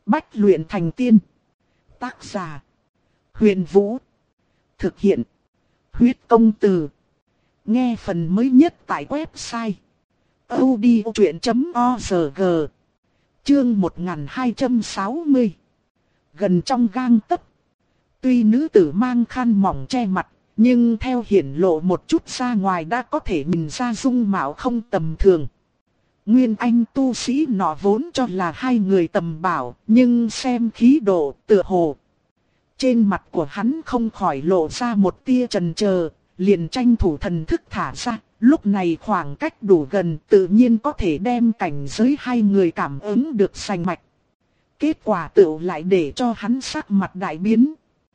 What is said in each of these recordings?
Bách luyện thành tiên. Tác giả: Huyền Vũ. Thực hiện: Huyết Công Từ. Nghe phần mới nhất tại website audiochuyện.org. Chương 1260. Gần trong gang tấc. Tuy nữ tử mang khăn mỏng che mặt, nhưng theo hiển lộ một chút ra ngoài đã có thể nhìn ra dung mạo không tầm thường. Nguyên Anh tu sĩ nọ vốn cho là hai người tầm bảo, nhưng xem khí độ tựa hồ. Trên mặt của hắn không khỏi lộ ra một tia chần chờ, liền tranh thủ thần thức thả ra. Lúc này khoảng cách đủ gần, tự nhiên có thể đem cảnh giới hai người cảm ứng được rành mạch. Kết quả tựu lại để cho hắn sắc mặt đại biến.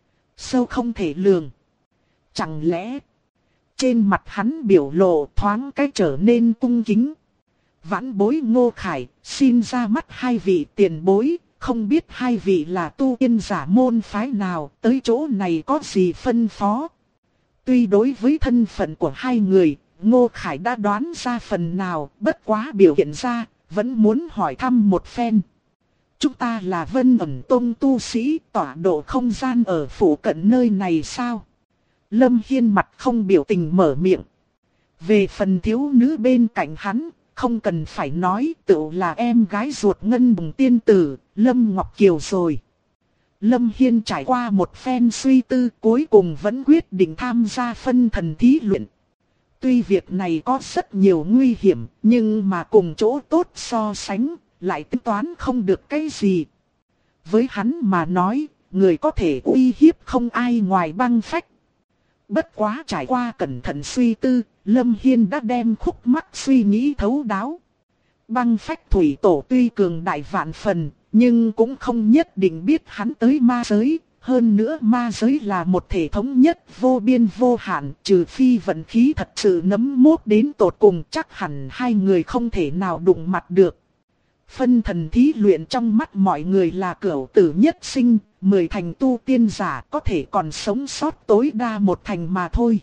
Sâu không thể lường. Chẳng lẽ trên mặt hắn biểu lộ thoáng cái trở nên cung kính. Vãn bối Ngô Khải, xin ra mắt hai vị tiền bối, không biết hai vị là tu tiên giả môn phái nào, tới chỗ này có gì phân phó. Tuy đối với thân phận của hai người, Ngô Khải đã đoán ra phần nào, bất quá biểu hiện ra, vẫn muốn hỏi thăm một phen. Chúng ta là Vân Ẩn Tông tu sĩ, tọa độ không gian ở phủ cận nơi này sao? Lâm Hiên mặt không biểu tình mở miệng. Về phần thiếu nữ bên cạnh hắn, không cần phải nói, tự là em gái ruột Ngân Bồng tiên tử, Lâm Ngọc Kiều rồi. Lâm Hiên trải qua một phen suy tư, cuối cùng vẫn quyết định tham gia phân thần thí luyện. Tuy việc này có rất nhiều nguy hiểm, nhưng mà cùng chỗ tốt so sánh, lại tính toán không được cái gì. Với hắn mà nói, người có thể uy hiếp không ai ngoài Băng Phách. Bất quá trải qua cẩn thận suy tư, Lâm Hiên đã đem khúc mắc suy nghĩ thấu đáo. Băng Phách thủy tổ tuy cường đại vạn phần, nhưng cũng không nhất định biết hắn tới ma giới. Hơn nữa ma giới là một thể thống nhất vô biên vô hạn, trừ phi vận khí thật sự nấm mốt đến tột cùng, chắc hẳn hai người không thể nào đụng mặt được. Phân thần thí luyện trong mắt mọi người là cửu tử nhất sinh, 10 thành tu tiên giả có thể còn sống sót tối đa một thành mà thôi.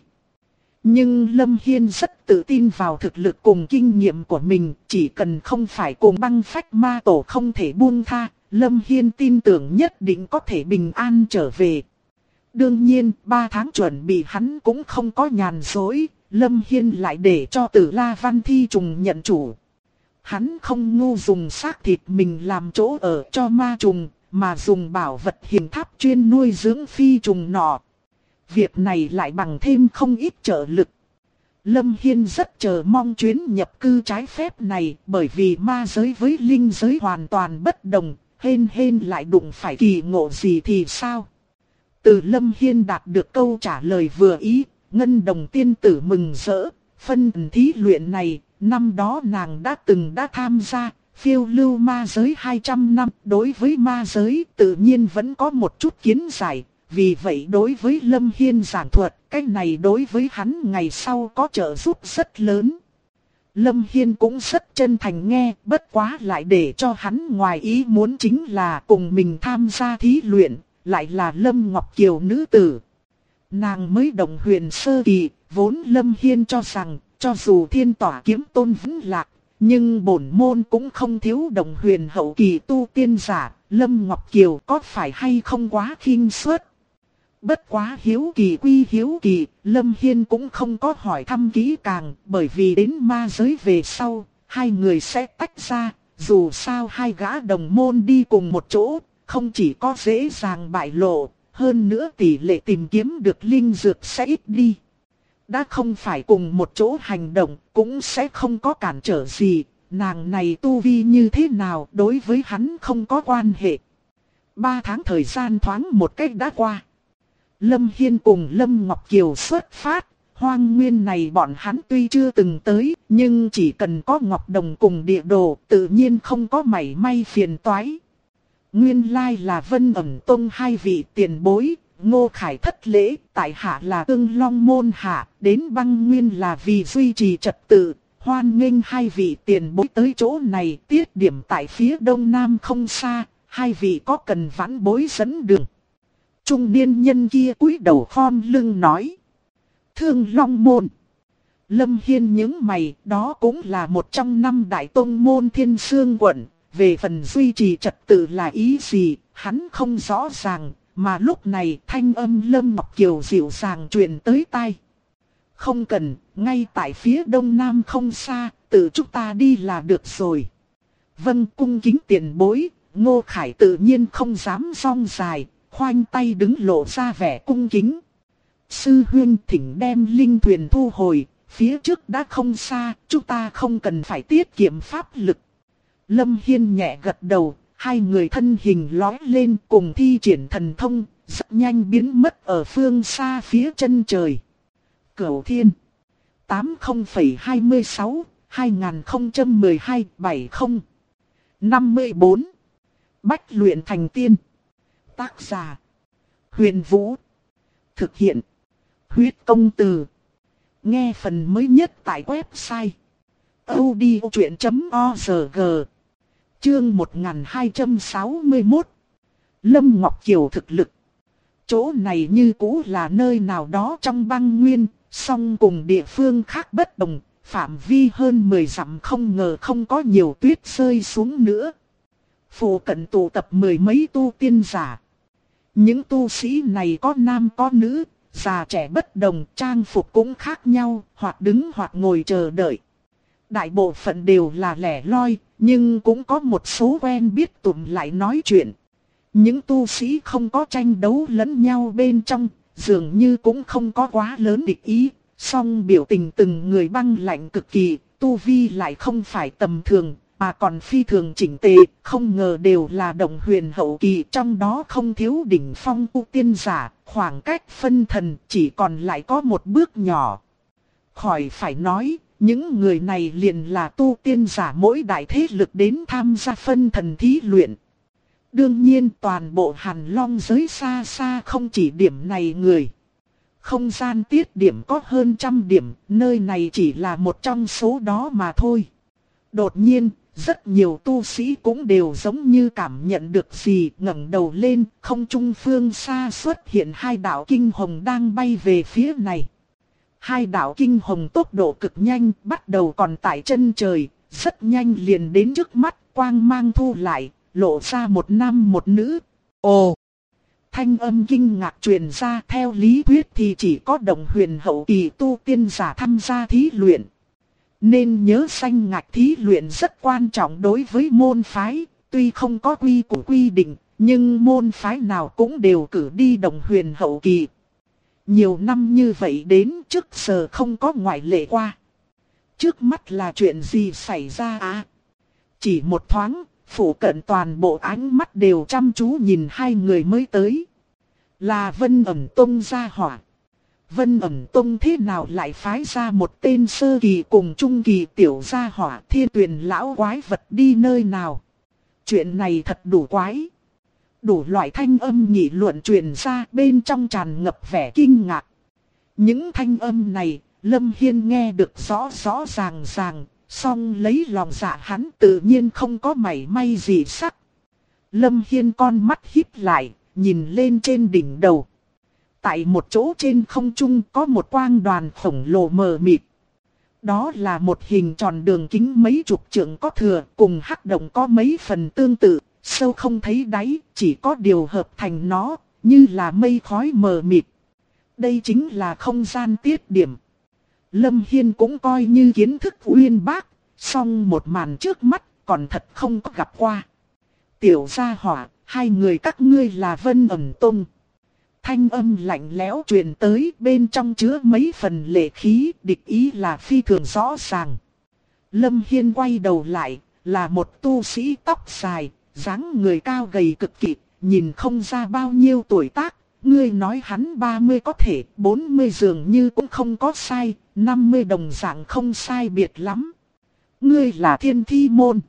Nhưng Lâm Hiên rất tự tin vào thực lực cùng kinh nghiệm của mình, chỉ cần không phải cùng Băng Phách ma tổ không thể buông tha, Lâm Hiên tin tưởng nhất định có thể bình an trở về. Đương nhiên, 3 tháng chuẩn bị hắn cũng không có nhàn rỗi, Lâm Hiên lại để cho Tử La Văn Thi trùng nhận chủ. Hắn không ngu dùng xác thịt mình làm chỗ ở cho ma trùng, mà dùng bảo vật hình tháp chuyên nuôi dưỡng phi trùng nọ. Việc này lại bằng thêm không ít trợ lực. Lâm Hiên rất chờ mong chuyến nhập cư trái phép này, bởi vì ma giới với linh giới hoàn toàn bất đồng, hên lại đụng phải kỳ ngộ gì thì sao? Từ Lâm Hiên đạt được câu trả lời vừa ý, Ngân Đồng tiên tử mừng rỡ. Phân thí luyện này, năm đó nàng đã tham gia, phiêu lưu ma giới 200 năm, đối với ma giới tự nhiên vẫn có một chút kiến giải. Vì vậy đối với Lâm Hiên giảng thuật, cái này đối với hắn ngày sau có trợ giúp rất lớn. Lâm Hiên cũng rất chân thành nghe, bất quá lại để cho hắn ngoài ý muốn chính là cùng mình tham gia thí luyện, lại là Lâm Ngọc Kiều nữ tử. Nàng mới đồng huyền sơ kỳ, vốn Lâm Hiên cho rằng, cho dù thiên tỏa kiếm tôn vẫn lạc, nhưng bổn môn cũng không thiếu đồng huyền hậu kỳ tu tiên giả, Lâm Ngọc Kiều có phải hay không quá khinh suất. Bất quá hiếu kỳ quy hiếu kỳ, Lâm Hiên cũng không có hỏi thăm kỹ càng, bởi vì đến ma giới về sau, hai người sẽ tách ra, dù sao hai gã đồng môn đi cùng một chỗ, không chỉ có dễ dàng bại lộ, hơn nữa tỷ lệ tìm kiếm được linh dược sẽ ít đi. Đã không phải cùng một chỗ hành động, cũng sẽ không có cản trở gì, nàng này tu vi như thế nào đối với hắn không có quan hệ. 3 tháng thời gian thoáng một cách đã qua. Lâm Hiên cùng Lâm Ngọc Kiều xuất phát, hoang nguyên này bọn hắn tuy chưa từng tới, nhưng chỉ cần có Ngọc Đồng cùng địa đồ, tự nhiên không có mảy may phiền toái. Nguyên lai là Vân Ẩn Tông hai vị tiền bối, Ngô Khải thất lễ, tại hạ là Tương Long môn hạ, đến Băng Nguyên là vì duy trì trật tự, hoan nghênh hai vị tiền bối tới chỗ này, tiết điểm tại phía đông nam không xa, hai vị có cần vãn bối dẫn đường. Trung niên nhân kia cúi đầu khom lưng nói. Thương Long môn. Lâm Hiên nhướng mày, đó cũng là một trong 5 đại tông môn Thiên Sương quận, về phần duy trì trật tự là ý gì, hắn không rõ ràng, mà lúc này thanh âm Lâm Ngọc Kiều dịu dàng truyền tới tai. Không cần, ngay tại phía đông nam không xa, tự chúng ta đi là được rồi. Vâng, cung kính tiền bối. Ngô Khải tự nhiên không dám rong dài, khoanh tay đứng lộ ra vẻ cung kính. Sư huynh thỉnh đem linh thuyền thu hồi, phía trước đã không xa, chúng ta không cần phải tiết kiệm pháp lực. Lâm Hiên nhẹ gật đầu, hai người thân hình lói lên cùng thi triển thần thông, rất nhanh biến mất ở phương xa phía chân trời. Cửu Thiên 80,26 2012 70 54 Bách luyện thành tiên. Tác giả Huyền Vũ. Thực hiện Huyết Công Từ. Nghe phần mới nhất tại website audiochuyện.org. Chương 1261. Lâm Ngọc Kiều thực lực. Chỗ này như cũ là nơi nào đó trong băng nguyên, song cùng địa phương khác bất đồng, phạm vi hơn 10 dặm không ngờ không có nhiều tuyết rơi xuống nữa. Phụ cận tụ tập mười mấy tu tiên giả. Những tu sĩ này có nam có nữ, già trẻ bất đồng, trang phục cũng khác nhau, hoặc đứng hoặc ngồi chờ đợi. Đại bộ phận đều là lẻ loi, nhưng cũng có một số quen biết tụm lại nói chuyện. Những tu sĩ không có tranh đấu lẫn nhau bên trong, dường như cũng không có quá lớn địch ý, song biểu tình từng người băng lạnh cực kỳ, tu vi lại không phải tầm thường, mà còn phi thường chỉnh tề, không ngờ đều là đồng huyền hậu kỳ, trong đó không thiếu đỉnh phong tu tiên giả, khoảng cách phân thần chỉ còn lại có một bước nhỏ. Khỏi phải nói, những người này liền là tu tiên giả mỗi đại thế lực đến tham gia phân thần thí luyện. Đương nhiên toàn bộ Hàn Long giới xa xa không chỉ điểm này người. Không gian tiết điểm có hơn 100 điểm, nơi này chỉ là một trong số đó mà thôi. Đột nhiên, rất nhiều tu sĩ cũng đều giống như cảm nhận được gì, ngẩng đầu lên, không trung phương xa xuất hiện hai đạo kinh hồng đang bay về phía này. Hai đạo kinh hồng tốc độ cực nhanh, bắt đầu còn tại chân trời, rất nhanh liền đến trước mắt, quang mang thu lại, lộ ra một nam một nữ. Ồ! Thanh âm kinh ngạc truyền ra, theo lý thuyết thì chỉ có đồng huyền hậu kỳ tu tiên giả tham gia thí luyện. Nên nhớ danh ngạch thí luyện rất quan trọng đối với môn phái, tuy không có quy củ quy định, nhưng môn phái nào cũng đều cử đi đồng huyền hậu kỳ. Nhiều năm như vậy đến trước giờ không có ngoại lệ qua. Trước mắt là chuyện gì xảy ra à? Chỉ một thoáng, phủ cận toàn bộ ánh mắt đều chăm chú nhìn hai người mới tới. Là Vân Ẩn Tông gia hỏa. Vân Ẩn Tông thế nào lại phái ra một tên sơ kỳ cùng trung kỳ tiểu gia hỏa, Thiên Tuyền lão quái vật đi nơi nào? Chuyện này thật đủ quái. Đủ loại thanh âm nghị luận truyền ra, bên trong tràn ngập vẻ kinh ngạc. Những thanh âm này, Lâm Hiên nghe được rõ rõ ràng ràng, song lấy lòng dạ hắn tự nhiên không có mảy may gì sắc. Lâm Hiên con mắt híp lại, nhìn lên trên đỉnh đầu. Tại một chỗ trên không trung có một quang đoàn khổng lồ mờ mịt. Đó là một hình tròn đường kính mấy chục trượng có thừa, cùng hắc động có mấy phần tương tự, sâu không thấy đáy, chỉ có điều hợp thành nó, như là mây khói mờ mịt. Đây chính là không gian tiết điểm. Lâm Hiên cũng coi như kiến thức uyên bác, song một màn trước mắt còn thật không có gặp qua. Tiểu gia hỏa, hai người các ngươi là Vân Ẩn Tông. Thanh âm lạnh lẽo truyền tới, bên trong chứa mấy phần lệ khí, địch ý là phi thường rõ ràng. Lâm Hiên quay đầu lại, là một tu sĩ tóc dài, dáng người cao gầy cực kỳ, nhìn không ra bao nhiêu tuổi tác. Ngươi nói hắn 30 có thể, 40 dường như cũng không có sai, 50 đồng dạng không sai biệt lắm. Ngươi là Thiên Thi Môn.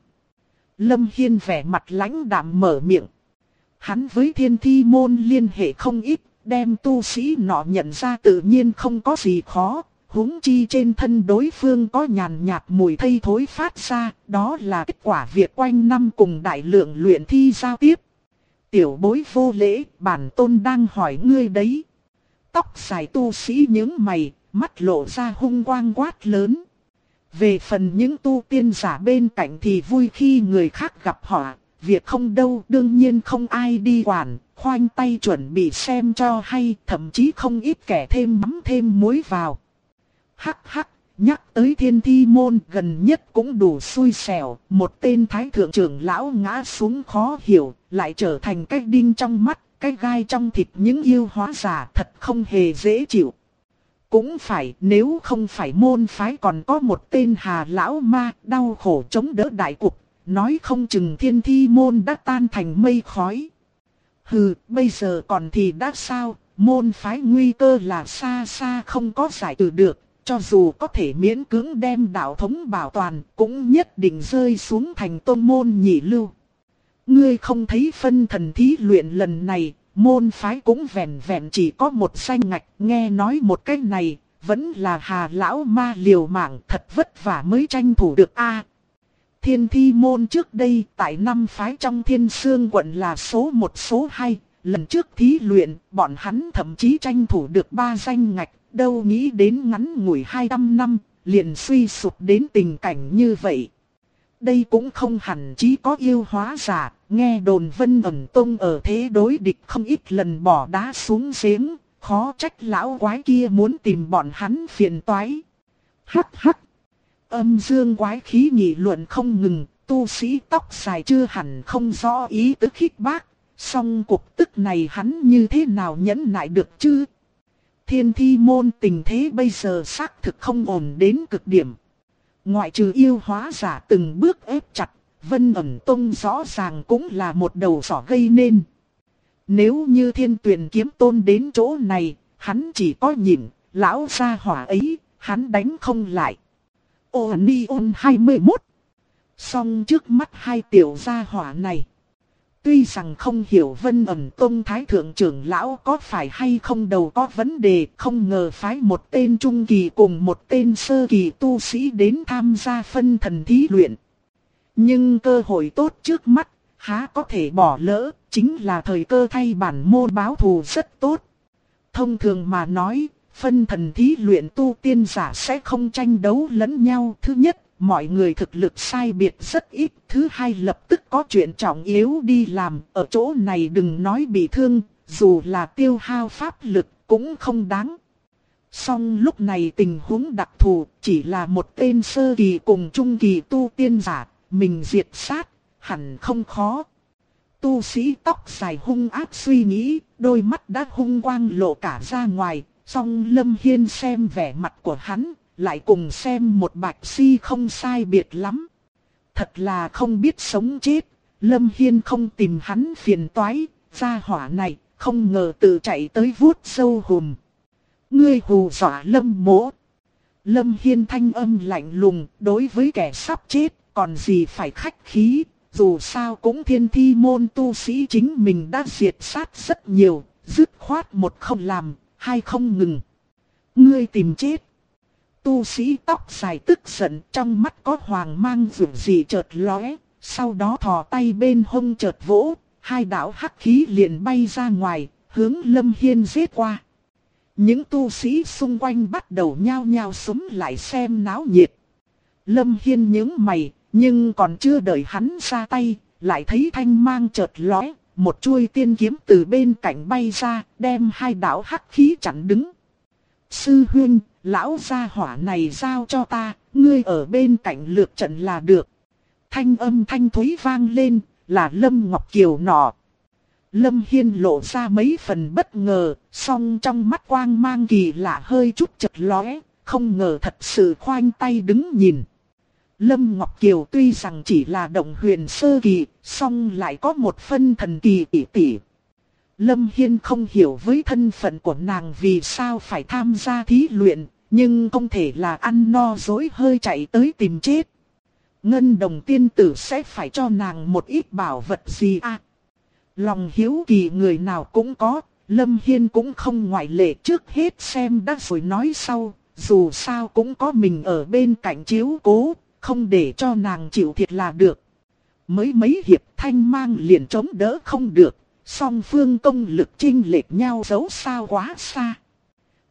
Lâm Hiên vẻ mặt lãnh đạm mở miệng. Hắn với Thiên Thi Môn liên hệ không ít, đem tu sĩ nọ nhận ra tự nhiên không có gì khó. Huống chi trên thân đối phương có nhàn nhạt mùi thây thối phát ra, đó là kết quả việc quanh năm cùng đại lượng luyện thi giao tiếp. Tiểu bối vô lễ, bản tôn đang hỏi ngươi đấy. Tóc dài tu sĩ nhướng mày, mắt lộ ra hung quang quát lớn. Về phần những tu tiên giả bên cạnh thì vui khi người khác gặp họ, việc không đâu đương nhiên không ai đi quản, khoanh tay chuẩn bị xem cho hay, thậm chí không ít kẻ thêm mắm thêm muối vào. Hắc hắc, nhắc tới Thiên Thi môn gần nhất cũng đủ xui xẻo, một tên thái thượng trưởng lão ngã xuống khó hiểu, lại trở thành cái đinh trong mắt, cái gai trong thịt những yêu hóa giả, thật không hề dễ chịu. Cũng phải, nếu không phải môn phái còn có một tên Hà lão ma đau khổ chống đỡ đại cục, nói không chừng Thiên Thi môn đã tan thành mây khói. Hừ, bây giờ còn thì đã sao, môn phái nguy cơ là xa xa không có giải trừ được, cho dù có thể miễn cưỡng đem đạo thống bảo toàn, cũng nhất định rơi xuống thành tôn môn nhị lưu. Ngươi không thấy phân thần thí luyện lần này, môn phái cũng vẹn vẹn chỉ có một danh ngạch, nghe nói một cái này, vẫn là Hà lão ma liều mạng, thật vất vả mới tranh thủ được a. Thiên Thi môn trước đây tại 5 phái trong Thiên Sương quận là số 1 số 2, lần trước thí luyện, bọn hắn thậm chí tranh thủ được 3 danh ngạch, đâu nghĩ đến ngắn ngủi 200 năm, liền suy sụp đến tình cảnh như vậy. Đây cũng không hẳn chỉ có yêu hóa giả, nghe đồn Vân Ẩn Tông ở thế đối địch không ít lần bỏ đá xuống giếng, khó trách lão quái kia muốn tìm bọn hắn phiền toái. Hắc hắc. Âm dương quái khí nghị luận không ngừng, tu sĩ tóc dài chưa hẳn không rõ ý tứ khích bác, song cuộc tức này hắn như thế nào nhẫn nại được chứ? Thiên Thi môn tình thế bây giờ xác thực không ổn đến cực điểm. Ngoại trừ yêu hóa giả từng bước ép chặt, Vân Ẩn Tông rõ ràng cũng là một đầu sỏ gây nên. Nếu như Thiên Tuyền Kiếm Tôn đến chỗ này, hắn chỉ có nhịn, lão gia hỏa ấy, hắn đánh không lại. Ôn 21. Song trước mắt hai tiểu gia hỏa này. Tuy rằng không hiểu Vân Ẩn Tông Thái Thượng trưởng lão có phải hay không đầu có vấn đề, không ngờ phái một tên trung kỳ cùng một tên sơ kỳ tu sĩ đến tham gia phân thần thí luyện. Nhưng cơ hội tốt trước mắt, há có thể bỏ lỡ, chính là thời cơ thay bản môn báo thù rất tốt. Thông thường mà nói, phân thần thí luyện tu tiên giả sẽ không tranh đấu lẫn nhau. Thứ nhất, mọi người thực lực sai biệt rất ít. Thứ hai, lập tức có chuyện trọng yếu đi làm. Ở chỗ này đừng nói bị thương, dù là tiêu hao pháp lực cũng không đáng. Song lúc này tình huống đặc thù, chỉ là một tên sơ kỳ cùng trung kỳ tu tiên giả, mình diệt sát, hẳn không khó. Tu sĩ tóc dài hung ác suy nghĩ, đôi mắt đã hung quang lộ cả ra ngoài. Song Lâm Hiên xem vẻ mặt của hắn, lại cùng xem một bạch si không sai biệt lắm. Thật là không biết sống chết, Lâm Hiên không tìm hắn phiền toái, gia hỏa này, không ngờ tự chạy tới vuốt sâu hùm. Ngươi hù dọa Lâm mỗ. Lâm Hiên thanh âm lạnh lùng, đối với kẻ sắp chết, còn gì phải khách khí, dù sao cũng Thiên Thi môn tu sĩ chính mình đã diệt sát rất nhiều, dứt khoát một không làm, hai không ngừng. Ngươi tìm chết. Tu sĩ tóc dài tức giận, trong mắt có hoàng mang rực gì chợt lóe, sau đó thò tay bên hông chợt vỗ, hai đạo hắc khí liền bay ra ngoài, hướng Lâm Hiên giết qua. Những tu sĩ xung quanh bắt đầu nhao nhao xúm lại xem náo nhiệt. Lâm Hiên nhướng mày, nhưng còn chưa đợi hắn ra tay, lại thấy thanh mang chợt lóe, một chuôi tiên kiếm từ bên cạnh bay ra, đem hai đạo hắc khí chặn đứng. Sư huynh, lão gia hỏa này giao cho ta, ngươi ở bên cạnh lược trận là được. Thanh âm thanh thúy vang lên, là Lâm Ngọc Kiều nọ. Lâm Hiên lộ ra mấy phần bất ngờ, song trong mắt quang mang kỳ lạ hơi chút chợt lóe, không ngờ thật sự khoanh tay đứng nhìn. Lâm Ngọc Kiều tuy rằng chỉ là động huyền sơ kỳ, song lại có một phân thần kỳ tỷ tỷ. Lâm Hiên không hiểu với thân phận của nàng vì sao phải tham gia thí luyện, nhưng không thể là ăn no dối hơi chạy tới tìm chết. Ngân Đồng tiên tử sẽ phải cho nàng một ít bảo vật gì à? Lòng hiếu kỳ người nào cũng có, Lâm Hiên cũng không ngoại lệ, trước hết xem đã rồi nói sau, dù sao cũng có mình ở bên cạnh chiếu cố, không để cho nàng chịu thiệt là được. Mới mấy hiệp thanh mang liền chống đỡ không được, song phương công lực chênh lệch nhau dấu sao quá xa.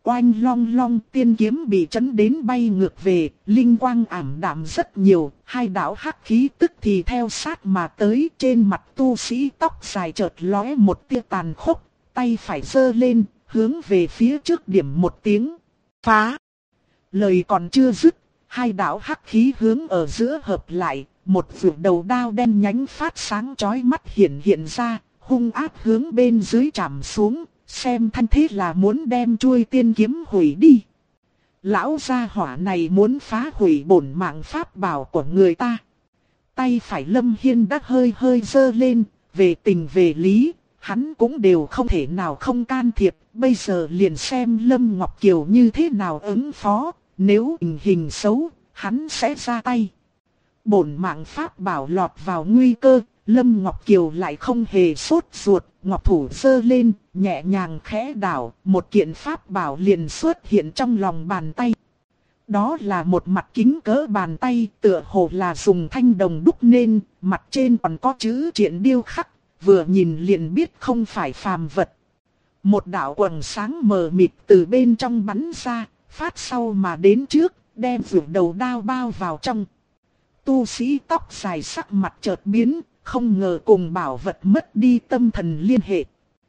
Oanh long long, tiên kiếm bị chấn đến bay ngược về, linh quang ảm đạm rất nhiều, hai đạo hắc khí tức thì theo sát mà tới. Trên mặt tu sĩ tóc dài chợt lóe một tia tàn khốc, tay phải giơ lên, hướng về phía trước điểm một tiếng. Phá! Lời còn chưa dứt, hai đạo hắc khí hướng ở giữa hợp lại, một vượt đầu đao đen nhánh phát sáng chói mắt hiện ra, hung ác hướng bên dưới chạm xuống, xem thanh thế là muốn đem chuôi tiên kiếm hủy đi. Lão gia hỏa này muốn phá hủy bổn mạng pháp bảo của người ta. Tay phải Lâm Hiên đã hơi giơ lên, về tình về lý, hắn cũng đều không thể nào không can thiệp, bây giờ liền xem Lâm Ngọc Kiều như thế nào ứng phó, nếu tình hình xấu, hắn sẽ ra tay. Bổn mạng pháp bảo lọt vào nguy cơ, Lâm Ngọc Kiều lại không hề sốt ruột, ngọc thủ giơ lên, nhẹ nhàng khẽ đảo, một kiện pháp bảo liền xuất hiện trong lòng bàn tay. Đó là một mặt kính cỡ bàn tay, tựa hồ là dùng thanh đồng đúc nên, mặt trên còn có chữ triện điêu khắc, vừa nhìn liền biết không phải phàm vật. Một đạo quầng sáng mờ mịt từ bên trong bắn ra, phát sau mà đến trước, đem vượt đầu đao bao vào trong. Tu sĩ tóc dài sắc mặt chợt biến, không ngờ cùng bảo vật mất đi tâm thần liên hệ.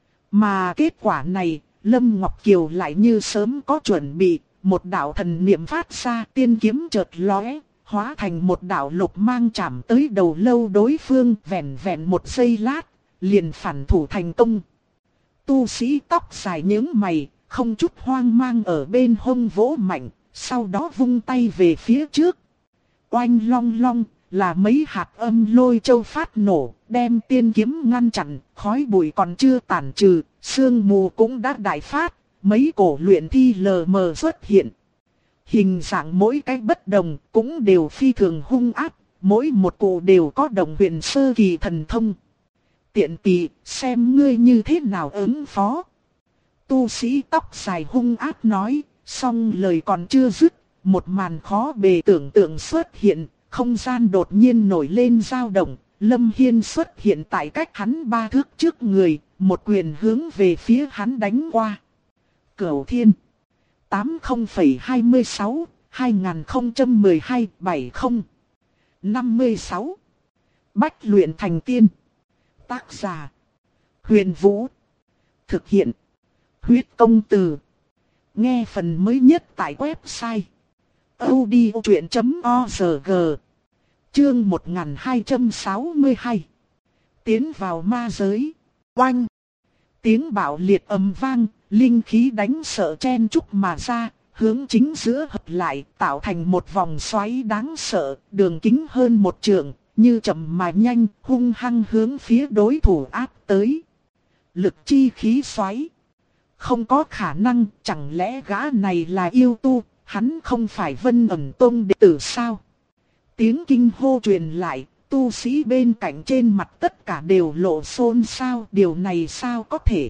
Mà kết quả này, Lâm Ngọc Kiều lại như sớm có chuẩn bị, một đạo thần niệm phát ra, tiên kiếm chợt lóe, hóa thành một đạo lục mang chạm tới đầu lâu đối phương, vẹn vẹn một giây lát, liền phản thủ thành công. Tu sĩ tóc dài nhướng mày, không chút hoang mang ở bên hông vỗ mạnh, sau đó vung tay về phía trước. Oanh long long, là mấy hạt âm lôi châu phát nổ, đem tiên kiếm ngăn chặn, khói bụi còn chưa tản trừ, sương mù cũng đã đại phát, mấy cổ luyện thi lờ mờ xuất hiện. Hình dạng mỗi cái bất đồng, cũng đều phi thường hung ác, mỗi một cụ đều có đồng huyền sơ kỳ thần thông. Tiện tỳ, xem ngươi như thế nào ứng phó. Tu sĩ tóc dài hung ác nói, xong lời còn chưa dứt, một màn khó bề tưởng tượng xuất hiện, không gian đột nhiên nổi lên dao động, Lâm Hiên xuất hiện tại cách hắn 3 thước trước người, một quyền hướng về phía hắn đánh qua. Cửu Thiên 80,26 2012 70 56 Bách luyện thành tiên. Tác giả Huyền Vũ. Thực hiện Huyết Công Từ. Nghe phần mới nhất tại website audiochuyện.org. Chương 1262. Tiến vào ma giới. Oanh! Tiếng bạo liệt ầm vang, linh khí đánh sợ chen chúc mà ra, hướng chính giữa hợp lại, tạo thành một vòng xoáy đáng sợ, đường kính hơn 1 trượng, như chậm mà nhanh, hung hăng hướng phía đối thủ áp tới. Lực chi khí xoáy. Không có khả năng, chẳng lẽ gã này là yêu tu, hắn không phải Vân Ẩn Tông đệ tử sao? Tiếng kinh hô truyền lại, tu sĩ bên cạnh trên mặt tất cả đều lộ xôn xao, điều này sao có thể?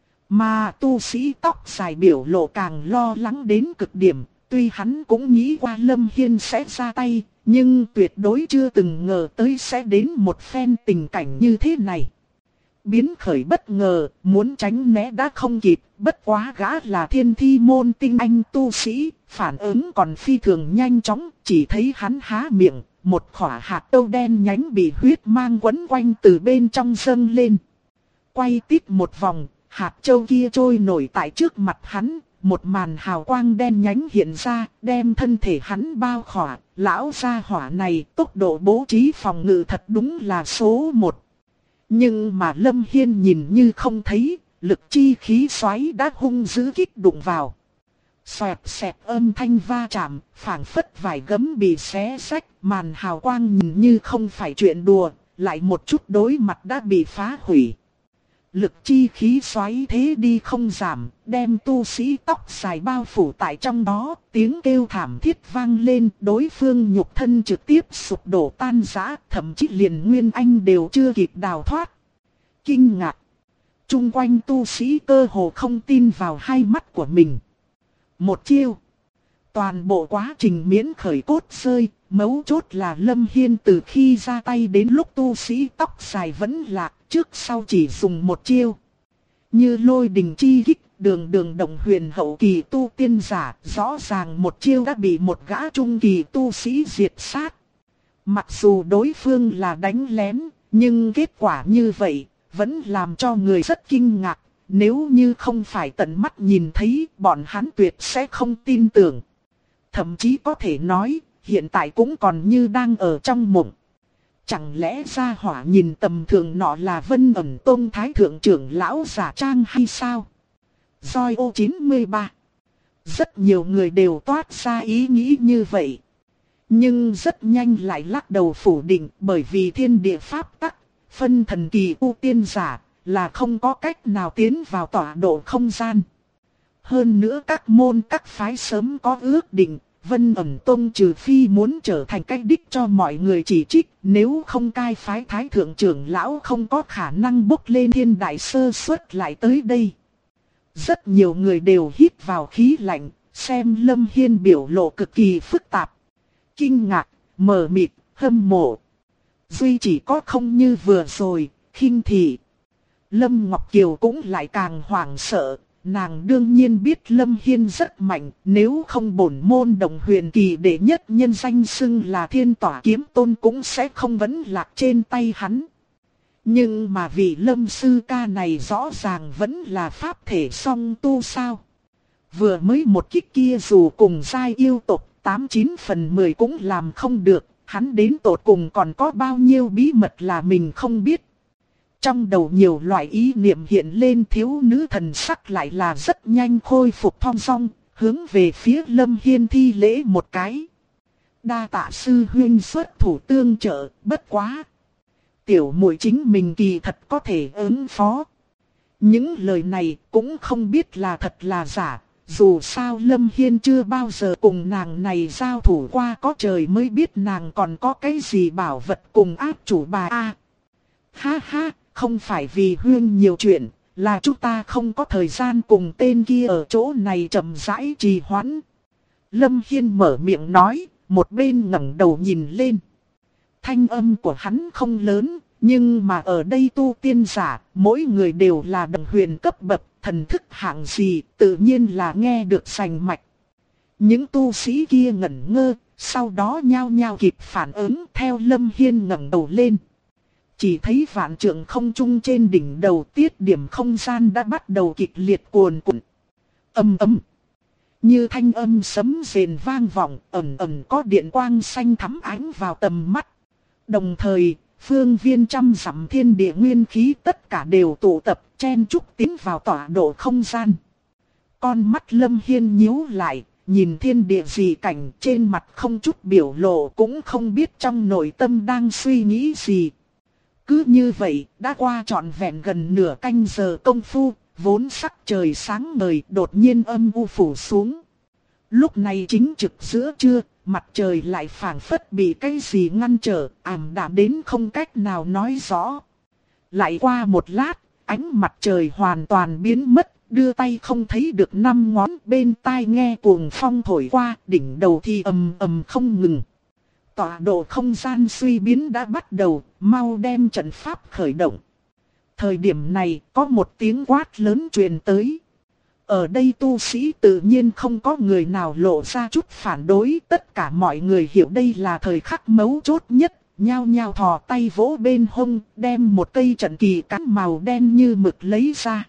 Mà tu sĩ tóc dài biểu lộ càng lo lắng đến cực điểm, tuy hắn cũng nghĩ qua Lâm Hiên sẽ ra tay, nhưng tuyệt đối chưa từng ngờ tới sẽ đến một phen tình cảnh như thế này. Biến khởi bất ngờ, muốn tránh né đã không kịp, bất quá gã là thiên thi môn tinh anh tu sĩ, phản ứng còn phi thường nhanh chóng, chỉ thấy hắn há miệng, một khỏa hạt châu đen nhánh bị huyết mang quấn quanh từ bên trong dâng lên. Quay tít một vòng, hạt châu kia trôi nổi tại trước mặt hắn, một màn hào quang đen nhánh hiện ra, đem thân thể hắn bao khỏa, lão gia hỏa này tốc độ bố trí phòng ngự thật đúng là số 1. Nhưng mà Lâm Hiên nhìn như không thấy, lực chi khí xoáy đã hung dữ kích đụng vào. Xoẹt xẹt âm thanh va chạm, phảng phất vài gấm bị xé rách, màn hào quang nhìn như không phải chuyện đùa, lại một chút đối mặt đã bị phá hủy. Lực chi khí xoáy thế đi không giảm, đem tu sĩ tóc dài bao phủ tại trong đó, tiếng kêu thảm thiết vang lên, đối phương nhục thân trực tiếp sụp đổ tan rã, thậm chí liền Nguyên Anh đều chưa kịp đào thoát. Kinh ngạc, chung quanh tu sĩ cơ hồ không tin vào hai mắt của mình. Một chiêu, toàn bộ quá trình miễn khởi cốt rơi, mấu chốt là Lâm Hiên từ khi ra tay đến lúc tu sĩ tóc dài vẫn lạc, trước sau chỉ dùng một chiêu. Như lôi đình chi kích, đường đường Đồng Huyền hậu kỳ tu tiên giả, rõ ràng một chiêu đã bị một gã trung kỳ tu sĩ diệt sát. Mặc dù đối phương là đánh lén, nhưng kết quả như vậy, vẫn làm cho người rất kinh ngạc. Nếu như không phải tận mắt nhìn thấy, bọn hắn tuyệt sẽ không tin tưởng. Thậm chí có thể nói, hiện tại cũng còn như đang ở trong mộng. Chẳng lẽ gia hỏa nhìn tầm thường nọ là Vân Ẩn Tông Thái Thượng trưởng lão giả trang hay sao? Doi ô 93. Rất nhiều người đều toát ra ý nghĩ như vậy. Nhưng rất nhanh lại lắc đầu phủ định, bởi vì thiên địa pháp tắc, phân thần kỳ tu tiên giả là không có cách nào tiến vào tọa độ không gian. Hơn nữa các môn các phái sớm có ước định, Vân Ẩn Tông trừ phi muốn trở thành cách đích cho mọi người chỉ trích, nếu không cai phái Thái Thượng trưởng lão không có khả năng bốc lên thiên đại sơ suất lại tới đây. Rất nhiều người đều hít vào khí lạnh, xem Lâm Hiên biểu lộ cực kỳ phức tạp. Kinh ngạc, mờ mịt, hâm mộ. Duy chỉ có không như vừa rồi, khinh thị. Lâm Ngọc Kiều cũng lại càng hoảng sợ. Nàng đương nhiên biết Lâm Hiên rất mạnh, nếu không bổn môn Đồng Huyền kỳ đệ nhất nhân danh xưng là Thiên Tỏa Kiếm Tôn cũng sẽ không vấn lạc trên tay hắn. Nhưng mà vị Lâm sư ca này rõ ràng vẫn là pháp thể song tu sao. Vừa mới một kích kia dù cùng giai yêu tộc 89 phần 10 cũng làm không được, hắn đến tột cùng còn có bao nhiêu bí mật là mình không biết. Trong đầu nhiều loại ý niệm hiện lên, thiếu nữ thần sắc lại là rất nhanh khôi phục thong dong, hướng về phía Lâm Hiên thi lễ một cái. Đa tạ sư huynh xuất thủ tương trợ, bất quá. Tiểu muội chính mình kỳ thật có thể ứng phó. Những lời này cũng không biết là thật là giả, dù sao Lâm Hiên chưa bao giờ cùng nàng này giao thủ qua, có trời mới biết nàng còn có cái gì bảo vật cùng áp chủ bà a. Ha ha. Không phải vì huyên nhiều chuyện, là chúng ta không có thời gian cùng tên kia ở chỗ này chậm rãi trì hoãn. Lâm Hiên mở miệng nói, một bên ngẩng đầu nhìn lên. Thanh âm của hắn không lớn, nhưng mà ở đây tu tiên giả, mỗi người đều là Đồng Huyền cấp bậc, thần thức hạng gì, tự nhiên là nghe được sành mạch. Những tu sĩ kia ngẩn ngơ, sau đó nhao nhao kịp phản ứng theo Lâm Hiên ngẩng đầu lên. Chỉ thấy vạn trượng không trung trên đỉnh đầu tiết điểm không gian đã bắt đầu kịch liệt cuồn cuộn. Ầm ầm. Như thanh âm sấm rền vang vọng, ẩn ẩn có điện quang xanh thắm ánh vào tầm mắt. Đồng thời, phương viên trăm dặm thiên địa nguyên khí tất cả đều tụ tập chen chúc tiến vào tọa độ không gian. Con mắt Lâm Hiên nhíu lại, nhìn thiên địa dị cảnh trên mặt không chút biểu lộ, cũng không biết trong nội tâm đang suy nghĩ gì. Cứ như vậy, đã qua trọn vẹn gần nửa canh giờ công phu, vốn sắc trời sáng ngời đột nhiên âm u phủ xuống. Lúc này chính trực giữa trưa, mặt trời lại phảng phất bị cái gì ngăn trở, ảm đạm đến không cách nào nói rõ. Lại qua một lát, ánh mặt trời hoàn toàn biến mất, đưa tay không thấy được năm ngón, bên tai nghe cuồng phong thổi qua, đỉnh đầu thì ầm ầm không ngừng. Tọa độ không gian suy biến đã bắt đầu, mau đem trận pháp khởi động. Thời điểm này có một tiếng quát lớn truyền tới. Ở đây tu sĩ tự nhiên không có người nào lộ ra chút phản đối, tất cả mọi người hiểu đây là thời khắc mấu chốt nhất, nhao nhao thò tay vỗ bên hông, đem một cây trận kỳ cán màu đen như mực lấy ra.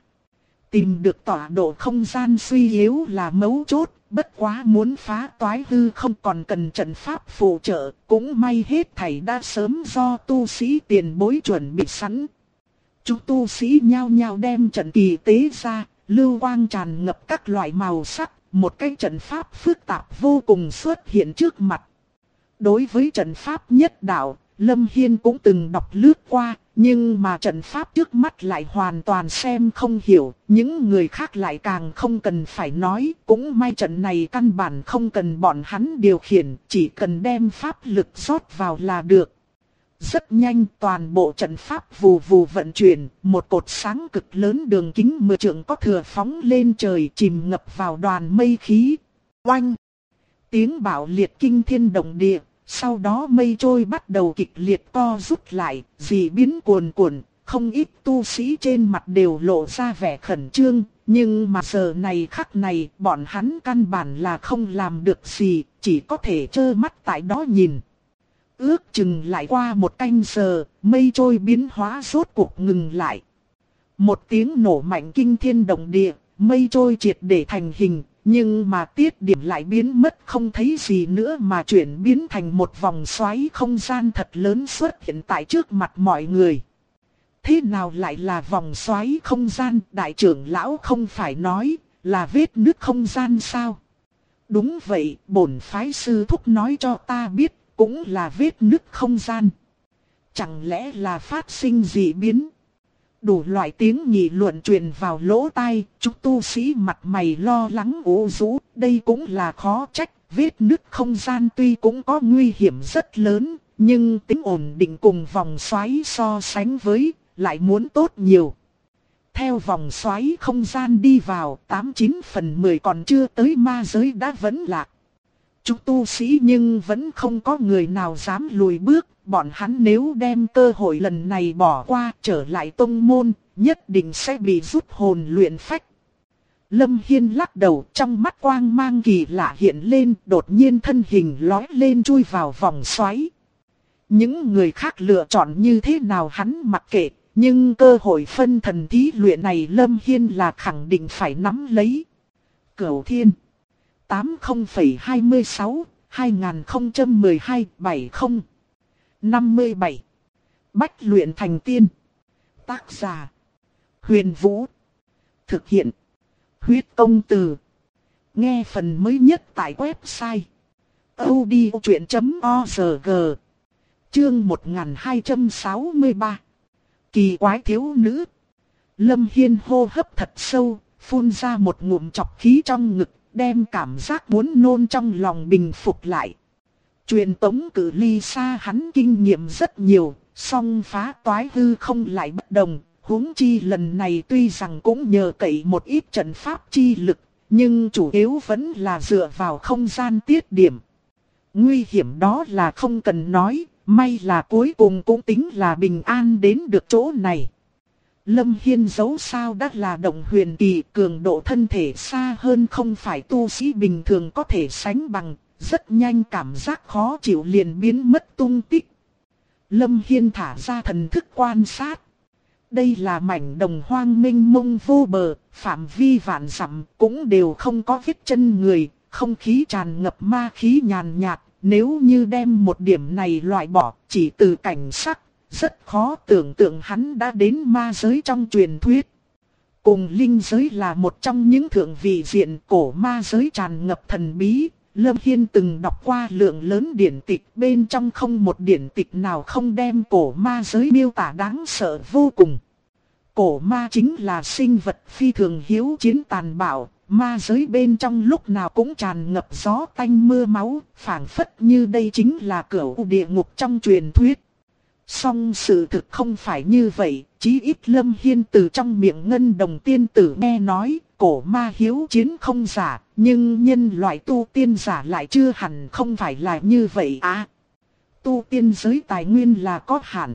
Tìm được tọa độ không gian suy yếu là mấu chốt, bất quá muốn phá toái hư không còn cần trận pháp phụ trợ, cũng may hết thảy đã sớm do tu sĩ tiền bối chuẩn bị sẵn. Chúng tu sĩ nhao nhao đem trận kỳ tế ra, lưu quang tràn ngập các loại màu sắc, một cái trận pháp phức tạp vô cùng xuất hiện trước mặt. Đối với trận pháp nhất đạo, Lâm Hiên cũng từng đọc lướt qua, nhưng mà trận pháp trước mắt lại hoàn toàn xem không hiểu, những người khác lại càng không cần phải nói, cũng may trận này căn bản không cần bọn hắn điều khiển, chỉ cần đem pháp lực rót vào là được. Rất nhanh toàn bộ trận pháp vù vù vận chuyển, một cột sáng cực lớn đường kính 10 trượng có thừa phóng lên trời chìm ngập vào đoàn mây khí. Oanh! Tiếng bạo liệt kinh thiên động địa, sau đó mây trôi bắt đầu kịch liệt co rút lại, dị biến cuồn cuộn, không ít tu sĩ trên mặt đều lộ ra vẻ khẩn trương, nhưng mà giờ này khắc này bọn hắn căn bản là không làm được gì, chỉ có thể trơ mắt tại đó nhìn. Ước chừng lại qua một canh giờ, mây trôi biến hóa rốt cuộc ngừng lại. Một tiếng nổ mạnh kinh thiên động địa, mây trôi triệt để thành hình, nhưng mà tiết điểm lại biến mất không thấy gì nữa mà chuyển biến thành một vòng xoáy không gian thật lớn xuất hiện tại trước mặt mọi người. Thế nào lại là vòng xoáy không gian, đại trưởng lão không phải nói là vết nứt không gian sao? Đúng vậy, bổn phái sư thúc nói cho ta biết, cũng là vết nứt không gian. Chẳng lẽ là phát sinh dị biến? Đủ loại tiếng nghị luận truyền vào lỗ tai, chúng tu sĩ mặt mày lo lắng ủ rũ, đây cũng là khó trách, vết nứt không gian tuy cũng có nguy hiểm rất lớn, nhưng tính ổn định cùng vòng xoáy so sánh với, lại muốn tốt nhiều. Theo vòng xoáy không gian đi vào, 89 phần 10 còn chưa tới ma giới đã vẫn lạc. Chúng tu sĩ nhưng vẫn không có người nào dám lùi bước, bọn hắn nếu đem cơ hội lần này bỏ qua trở lại tông môn, nhất định sẽ bị rút hồn luyện phách. Lâm Hiên lắc đầu, trong mắt quang mang kỳ lạ hiện lên, đột nhiên thân hình lói lên chui vào vòng xoáy. Những người khác lựa chọn như thế nào hắn mặc kệ, nhưng cơ hội phân thần thí luyện này Lâm Hiên là khẳng định phải nắm lấy. Cửu Thiên 80,26, 2012, 70, 57. Bách luyện thành tiên. Tác giả: Huyền Vũ. Thực hiện: Huyết Công Từ. Nghe phần mới nhất tại website audiochuyện.org. Chương 1263. Kỳ quái thiếu nữ. Lâm Hiên hô hấp thật sâu, phun ra một ngụm trọc khí trong ngực, đem cảm giác muốn nôn trong lòng bình phục lại. Truyền tống cử ly xa hắn kinh nghiệm rất nhiều, song phá toái hư không lại bất đồng. Huống chi lần này tuy rằng cũng nhờ cậy một ít trận pháp chi lực, nhưng chủ yếu vẫn là dựa vào không gian tiết điểm. Nguy hiểm đó là không cần nói, may là cuối cùng cũng tính là bình an đến được chỗ này. Lâm Hiên dẫu sao đã là động huyền kỳ, cường độ thân thể xa hơn không phải tu sĩ bình thường có thể sánh bằng, rất nhanh cảm giác khó chịu liền biến mất tung tích. Lâm Hiên thả ra thần thức quan sát. Đây là mảnh đồng hoang mênh mông vô bờ, phạm vi vạn dặm cũng đều không có vết chân người, không khí tràn ngập ma khí nhàn nhạt. Nếu như đem một điểm này loại bỏ chỉ từ cảnh sắc, rất khó tưởng tượng hắn đã đến ma giới trong truyền thuyết. Cùng linh giới là một trong những thượng vị diện cổ ma giới tràn ngập thần bí. Lâm Hiên từng đọc qua lượng lớn điển tịch, bên trong không một điển tịch nào không đem cổ ma giới miêu tả đáng sợ vô cùng. Cổ ma chính là sinh vật phi thường hiếu chiến tàn bạo, ma giới bên trong lúc nào cũng tràn ngập gió tanh mưa máu, phảng phất như đây chính là cửu địa ngục trong truyền thuyết. Song sự thực không phải như vậy, chí ít Lâm Hiên từ trong miệng Ngân Đồng tiên tử nghe nói, cổ ma hiếu chiến không giả, nhưng nhân loại tu tiên giả lại chưa hẳn không phải là như vậy à. Tu tiên giới tài nguyên là có hạn.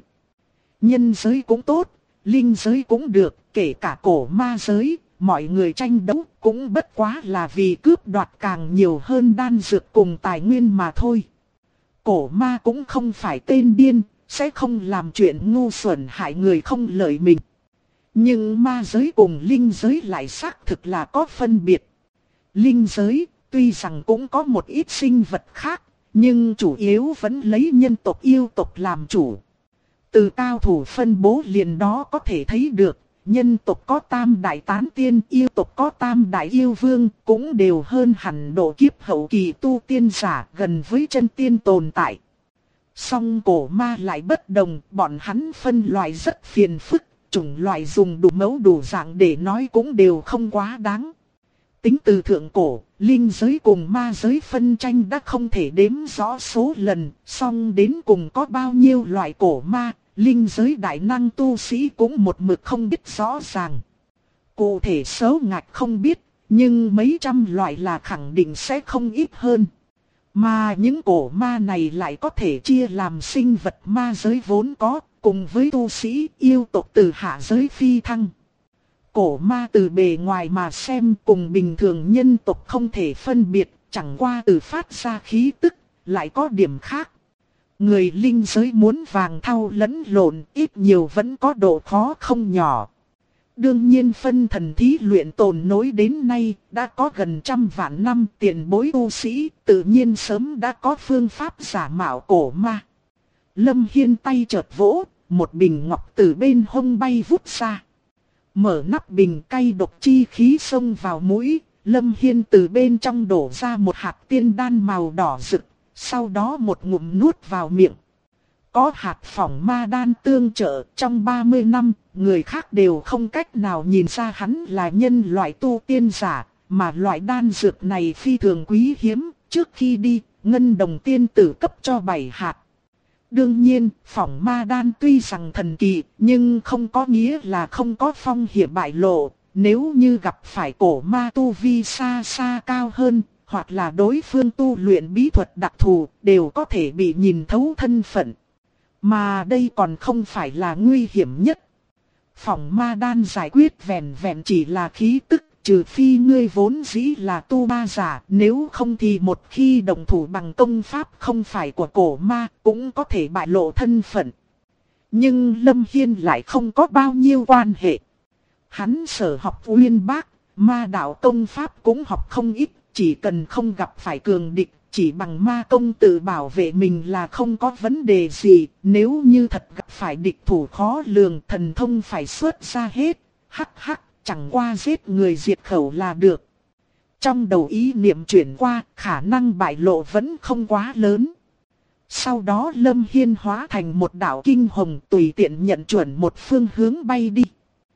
Nhân giới cũng tốt, linh giới cũng được, kể cả cổ ma giới, mọi người tranh đấu cũng bất quá là vì cướp đoạt càng nhiều hơn đan dược cùng tài nguyên mà thôi. Cổ ma cũng không phải tên điên, sẽ không làm chuyện ngu xuẩn hại người không lợi mình. Nhưng ma giới cùng linh giới lại xác thực là có phân biệt. Linh giới tuy rằng cũng có một ít sinh vật khác, nhưng chủ yếu vẫn lấy nhân tộc yêu tộc làm chủ. Từ cao thủ phân bố liền đó có thể thấy được, nhân tộc có tam đại tán tiên, yêu tộc có tam đại yêu vương, cũng đều hơn hẳn độ kiếp hậu kỳ tu tiên giả, gần với chân tiên tồn tại. Song cổ ma lại bất đồng, bọn hắn phân loại rất phiền phức, chủng loại dùng đủ mẫu đủ dạng để nói cũng đều không quá đáng. Tính từ thượng cổ, linh giới cùng ma giới phân tranh đã không thể đếm rõ số lần, song đến cùng có bao nhiêu loại cổ ma, linh giới đại năng tu sĩ cũng một mực không biết rõ ràng. Cụ thể số ngạch không biết, nhưng mấy trăm loại là khẳng định sẽ không ít hơn. Mà những cổ ma này lại có thể chia làm sinh vật ma giới vốn có, cùng với tu sĩ yêu tộc từ hạ giới phi thăng. Cổ ma từ bề ngoài mà xem cùng bình thường nhân tộc không thể phân biệt, chẳng qua từ phát ra khí tức, lại có điểm khác. Người linh giới muốn vàng thau lẫn lộn, ít nhiều vẫn có độ khó không nhỏ. Đương nhiên phân thần thí luyện tồn nối đến nay, đã có gần 100 vạn năm, tiền bối tu sĩ, tự nhiên sớm đã có phương pháp giả mạo cổ ma. Lâm Hiên tay chợt vỗ, một bình ngọc từ bên hông bay vút ra. Mở nắp bình, cay độc chi khí xông vào mũi, Lâm Hiên từ bên trong đổ ra một hạt tiên đan màu đỏ rực, sau đó một ngụm nuốt vào miệng. Có hạt phỏng ma đan tương trợ, trong 30 năm, người khác đều không cách nào nhìn ra hắn là nhân loại tu tiên giả, mà loại đan dược này phi thường quý hiếm. Trước khi đi, Ngân Đồng tiên tử cấp cho 7 hạt. Đương nhiên, phỏng ma đan tuy rằng thần kỳ, nhưng không có nghĩa là không có phong hiểm bại lộ. Nếu như gặp phải cổ ma tu vi xa xa cao hơn, hoặc là đối phương tu luyện bí thuật đặc thù, đều có thể bị nhìn thấu thân phận. Mà đây còn không phải là nguy hiểm nhất. Phỏng ma đan giải quyết vẹn vẹn chỉ là khí tức, trừ phi ngươi vốn dĩ là tu ma giả, nếu không thì một khi động thủ bằng công pháp không phải của cổ ma, cũng có thể bại lộ thân phận. Nhưng Lâm Hiên lại không có bao nhiêu quan hệ. Hắn sở học uyên bác, ma đạo công pháp cũng học không ít, chỉ cần không gặp phải cường địch, chỉ bằng ma công tự bảo vệ mình là không có vấn đề gì. Nếu như thật gặp phải địch thủ khó lường, thần thông phải xuất ra hết. Hắc hắc, chẳng qua giết người diệt khẩu là được. Trong đầu ý niệm chuyển qua, khả năng bại lộ vẫn không quá lớn. Sau đó Lâm Hiên hóa thành một đạo kinh hồng, tùy tiện nhận chuẩn một phương hướng bay đi.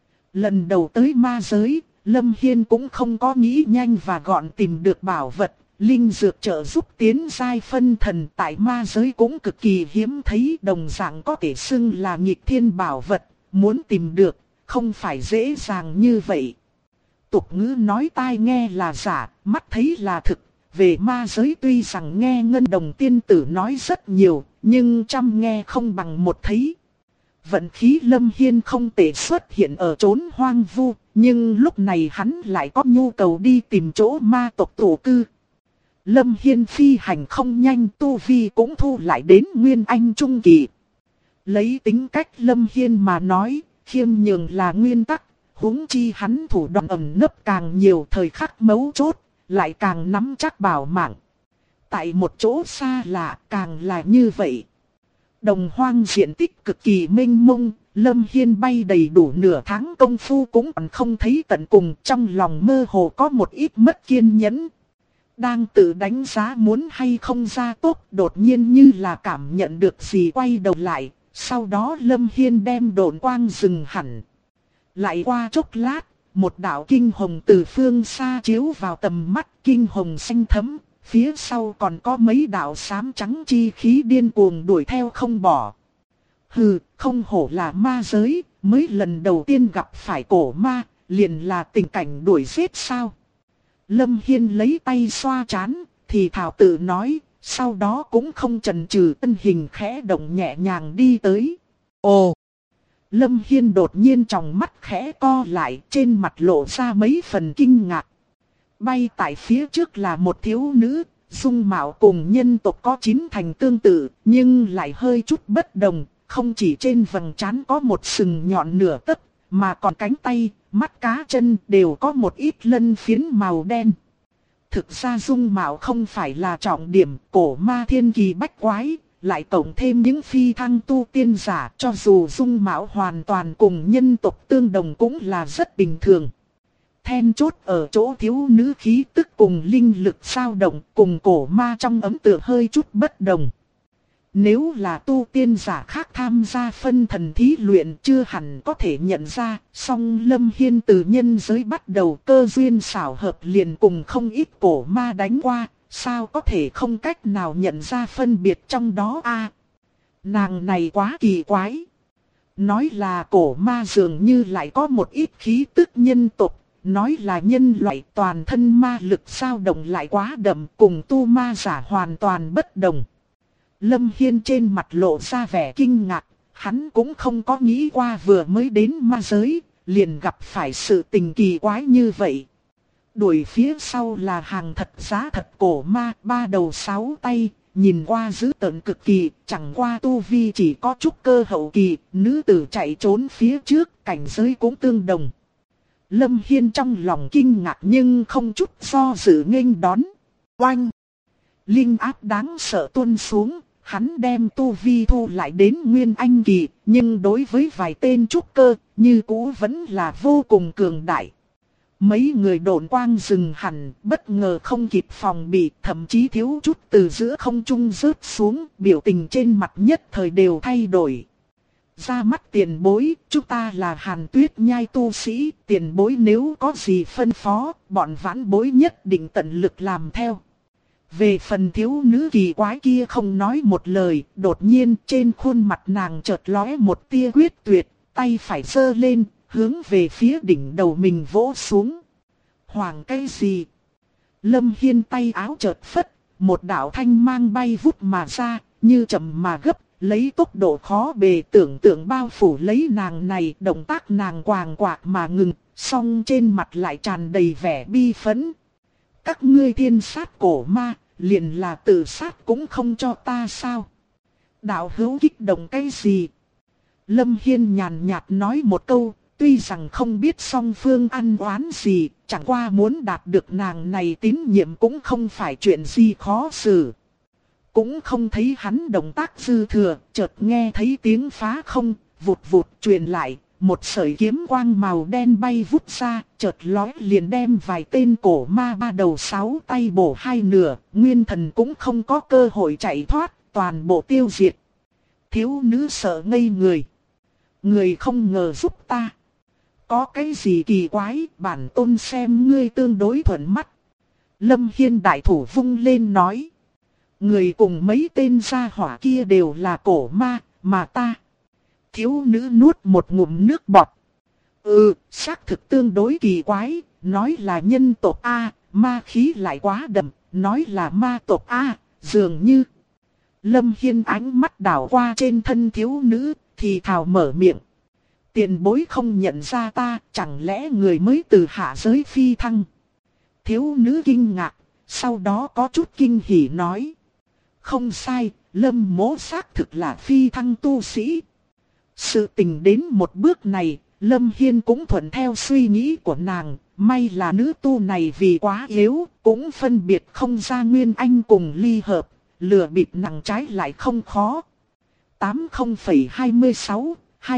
Lần đầu tới ma giới, Lâm Hiên cũng không có nghĩ nhanh và gọn tìm được bảo vật. Linh dược trợ giúp tiến giai phân thần tại ma giới cũng cực kỳ hiếm thấy, đồng dạng có thể xưng là nghịch thiên bảo vật. Muốn tìm được, không phải dễ dàng như vậy. Tục ngữ nói tai nghe là giả, mắt thấy là thực. Về ma giới tuy rằng nghe Ngân Đồng tiên tử nói rất nhiều, nhưng trăm nghe không bằng một thấy. Vận khí Lâm Hiên không thể xuất hiện ở chốn hoang vu, nhưng lúc này hắn lại có nhu cầu đi tìm chỗ ma tộc tổ cư. Lâm Hiên phi hành không nhanh, tu vi cũng thu lại đến Nguyên Anh Trung Kỳ. Lấy tính cách Lâm Hiên mà nói, khiêm nhường là nguyên tắc, huống chi hắn thủ đoạn ẩn nấp càng nhiều, thời khắc mấu chốt, lại càng nắm chắc bảo mạng. Tại một chỗ xa lạ càng là như vậy. Đồng hoang diện tích cực kỳ mênh mông, Lâm Hiên bay đầy đủ nửa tháng công phu cũng còn không thấy tận cùng, trong lòng mơ hồ có một ít mất kiên nhẫn. Đang tự đánh giá muốn hay không ra tốt, đột nhiên như là cảm nhận được gì quay đầu lại, sau đó Lâm Hiên đem độn quang dừng hẳn. Lại qua chốc lát, một đạo kinh hồng từ phương xa chiếu vào tầm mắt, kinh hồng xanh thẫm, phía sau còn có mấy đạo xám trắng chi khí điên cuồng đuổi theo không bỏ. Hừ, không hổ là ma giới, mới lần đầu tiên gặp phải cổ ma, liền là tình cảnh đuổi giết sao. Lâm Hiên lấy tay xoa trán, thì thảo tự nói, sau đó cũng không chần chừ, thân hình khẽ động nhẹ nhàng đi tới. Ồ! Lâm Hiên đột nhiên tròng mắt khẽ co lại, trên mặt lộ ra mấy phần kinh ngạc. Bay tại phía trước là một thiếu nữ, dung mạo cùng nhân tộc có 9 thành tương tự, nhưng lại hơi chút bất đồng, không chỉ trên vầng trán có một sừng nhọn nửa tấc, mà còn cánh tay, mắt cá chân đều có một ít lân phiến màu đen. Thực ra dung mạo không phải là trọng điểm, cổ ma thiên kỳ bách quái, lại cộng thêm những phi thăng tu tiên giả, cho dù dung mạo hoàn toàn cùng nhân tộc tương đồng cũng là rất bình thường. Then chốt ở chỗ thiếu nữ khí tức cùng linh lực dao động, cùng cổ ma trong ấn tượng hơi chút bất đồng. Nếu là tu tiên giả khác tham gia phân thần thí luyện chưa hẳn có thể nhận ra, song Lâm Hiên từ nhân giới bắt đầu cơ duyên xảo hợp liền cùng không ít cổ ma đánh qua, sao có thể không cách nào nhận ra phân biệt trong đó a? Nàng này quá kỳ quái. Nói là cổ ma dường như lại có một ít khí tức nhân tộc, nói là nhân loại toàn thân ma lực dao động lại quá đậm, cùng tu ma giả hoàn toàn bất đồng. Lâm Hiên trên mặt lộ ra vẻ kinh ngạc, Hắn cũng không có nghĩ qua vừa mới đến ma giới, liền gặp phải sự tình kỳ quái như vậy. Đuổi phía sau là hàng thật giá thật cổ ma, 3 đầu 6 tay, nhìn qua dữ tợn cực kỳ, chẳng qua tu vi chỉ có trúc cơ hậu kỳ, nữ tử chạy trốn phía trước, cảnh giới cũng tương đồng. Lâm Hiên trong lòng kinh ngạc nhưng không chút do dự nghênh đón. Oanh! Linh áp đáng sợ tuôn xuống, hắn đem tu vi thu lại đến nguyên anh kỳ, nhưng đối với vài tên trúc cơ, như cũ vẫn là vô cùng cường đại. Mấy người độn quang dừng hẳn, bất ngờ không kịp phòng bị, thậm chí thiếu chút từ giữa không trung rớt xuống, biểu tình trên mặt nhất thời đều thay đổi. Ra mắt tiền bối, chúng ta là Hàn Tuyết Nhai tu sĩ, tiền bối nếu có gì phân phó, bọn vãn bối nhất định tận lực làm theo. Về phần thiếu nữ kỳ quái kia không nói một lời, đột nhiên trên khuôn mặt nàng chợt lóe một tia quyết tuyệt, tay phải giơ lên, hướng về phía đỉnh đầu mình vỗ xuống. Hoàng cái gì? Lâm Hiên tay áo chợt phất, một đạo thanh mang bay vút mà ra, như chậm mà gấp, lấy tốc độ khó bề tưởng tượng bao phủ lấy nàng này, động tác nàng quàng quạc mà ngừng, song trên mặt lại tràn đầy vẻ bi phẫn. Các ngươi thiên sát cổ ma, liền là tự sát cũng không cho ta sao? Đạo hữu kích động cái gì? Lâm Hiên nhàn nhạt nói một câu, tuy rằng không biết song phương ăn oán gì, chẳng qua muốn đạt được nàng này tín nhiệm cũng không phải chuyện gì khó xử. Cũng không thấy hắn động tác dư thừa, chợt nghe thấy tiếng phá không, vụt vụt truyền lại, một sợi kiếm quang màu đen bay vút ra, chợt lóe liền đem vài tên cổ ma 3 đầu 6 tay bổ hai nửa, nguyên thần cũng không có cơ hội chạy thoát, toàn bộ tiêu diệt. Thiếu nữ sợ ngây người. Người không ngờ giúp ta. Có cái gì kỳ quái, bản tôn xem ngươi tương đối thuận mắt. Lâm Hiên đại thủ vung lên nói. Người cùng mấy tên gia hỏa kia đều là cổ ma, mà ta. Thiếu nữ nuốt một ngụm nước bọt. Xác thực tương đối kỳ quái, nói là nhân tộc A, ma khí lại quá đậm, nói là ma tộc A, dường như. Lâm Hiên ánh mắt đảo qua trên thân thiếu nữ, thì thào mở miệng. Tiền bối không nhận ra ta, chẳng lẽ người mới từ hạ giới phi thăng? Thiếu nữ kinh ngạc, sau đó có chút kinh hỉ nói. Không sai, Lâm mỗ xác thực là phi thăng tu sĩ. Sự tình đến một bước này, Lâm Hiên cũng thuận theo suy nghĩ của nàng, may là nữ tu này vì quá yếu, cũng phân biệt không ra Nguyên Anh cùng ly hợp, lừa bịp nàng trái lại không khó. 80,26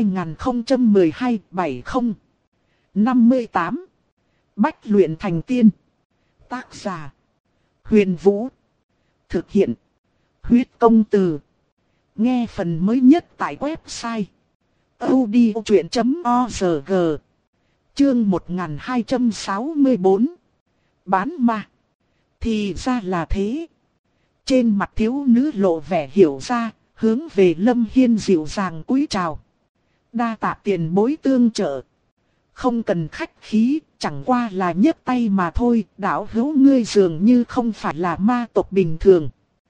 2012-70 58 Bách luyện thành tiên. Tác giả Huyền Vũ. Thực hiện Huyết Công Từ. Nghe phần mới nhất tại website audiochuyện.org. Chương 1264. Bán ma. Thì ra là thế. Trên mặt thiếu nữ lộ vẻ hiểu ra, hướng về Lâm Hiên dịu dàng cúi chào. Đa tạ tiền bối tương trợ. Không cần khách khí, chẳng qua là nhấc tay mà thôi, đạo hữu ngươi dường như không phải là ma tộc bình thường.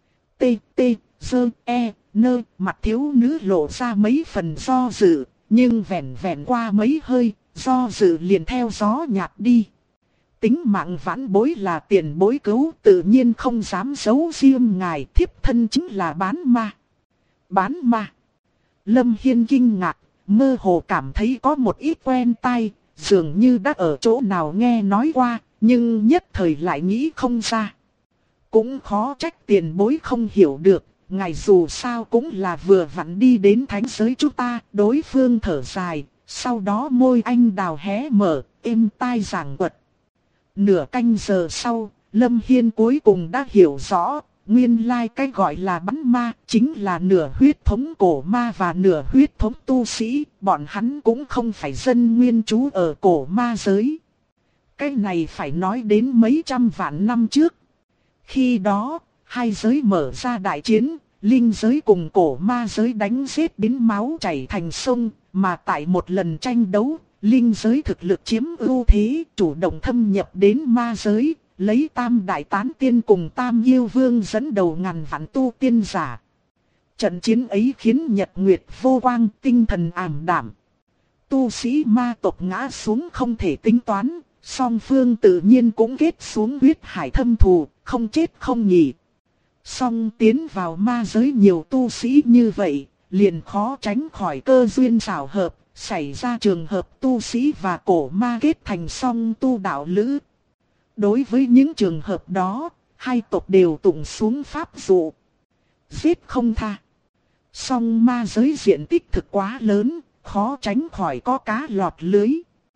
Mặt thiếu nữ lộ ra mấy phần do dự, nhưng vẹn vẹn qua mấy hơi, do dự liền theo gió nhạt đi. Tính mạng vãn bối là tiền bối cứu, tự nhiên không dám giấu riêng ngài, thiếp thân chính là bán ma. Bán ma. Lâm Hiên kinh ngạc, mơ hồ cảm thấy có một ít quen tai, dường như đã ở chỗ nào nghe nói qua, nhưng nhất thời lại nghĩ không ra. Cũng khó trách tiền bối không hiểu được, ngài dù sao cũng là vừa vặn đi đến thánh giới chúng ta. Đối phương thở dài, sau đó môi anh đào hé mở, êm tai giảng thuật. Nửa canh giờ sau, Lâm Hiên cuối cùng đã hiểu rõ, nguyên lai cái gọi là bắn ma chính là nửa huyết thống cổ ma và nửa huyết thống tu sĩ, bọn hắn cũng không phải dân nguyên trú ở cổ ma giới. Cái này phải nói đến mấy trăm vạn năm trước. Khi đó, hai giới mở ra đại chiến, linh giới cùng cổ ma giới đánh giết đến máu chảy thành sông, mà tại một lần tranh đấu, linh giới thực lực chiếm ưu thế, chủ động thâm nhập đến ma giới, lấy Tam Đại Tán Tiên cùng Tam Yêu Vương dẫn đầu ngàn vạn tu tiên giả. Trận chiến ấy khiến nhật nguyệt vô quang, tinh thần ảm đạm. Tu sĩ ma tộc ngã xuống không thể tính toán, song phương tự nhiên cũng kết xuống huyết hải thâm thù, không chết không nhỉ. Song tiến vào ma giới nhiều tu sĩ như vậy, liền khó tránh khỏi cơ duyên xảo hợp, xảy ra trường hợp tu sĩ và cổ ma kết thành song tu đạo lữ. Đối với những trường hợp đó, hai tộc đều tụng xuống pháp dụ. Giết không tha. Song ma giới diện tích thực quá lớn, khó tránh khỏi có cá lọt lưới.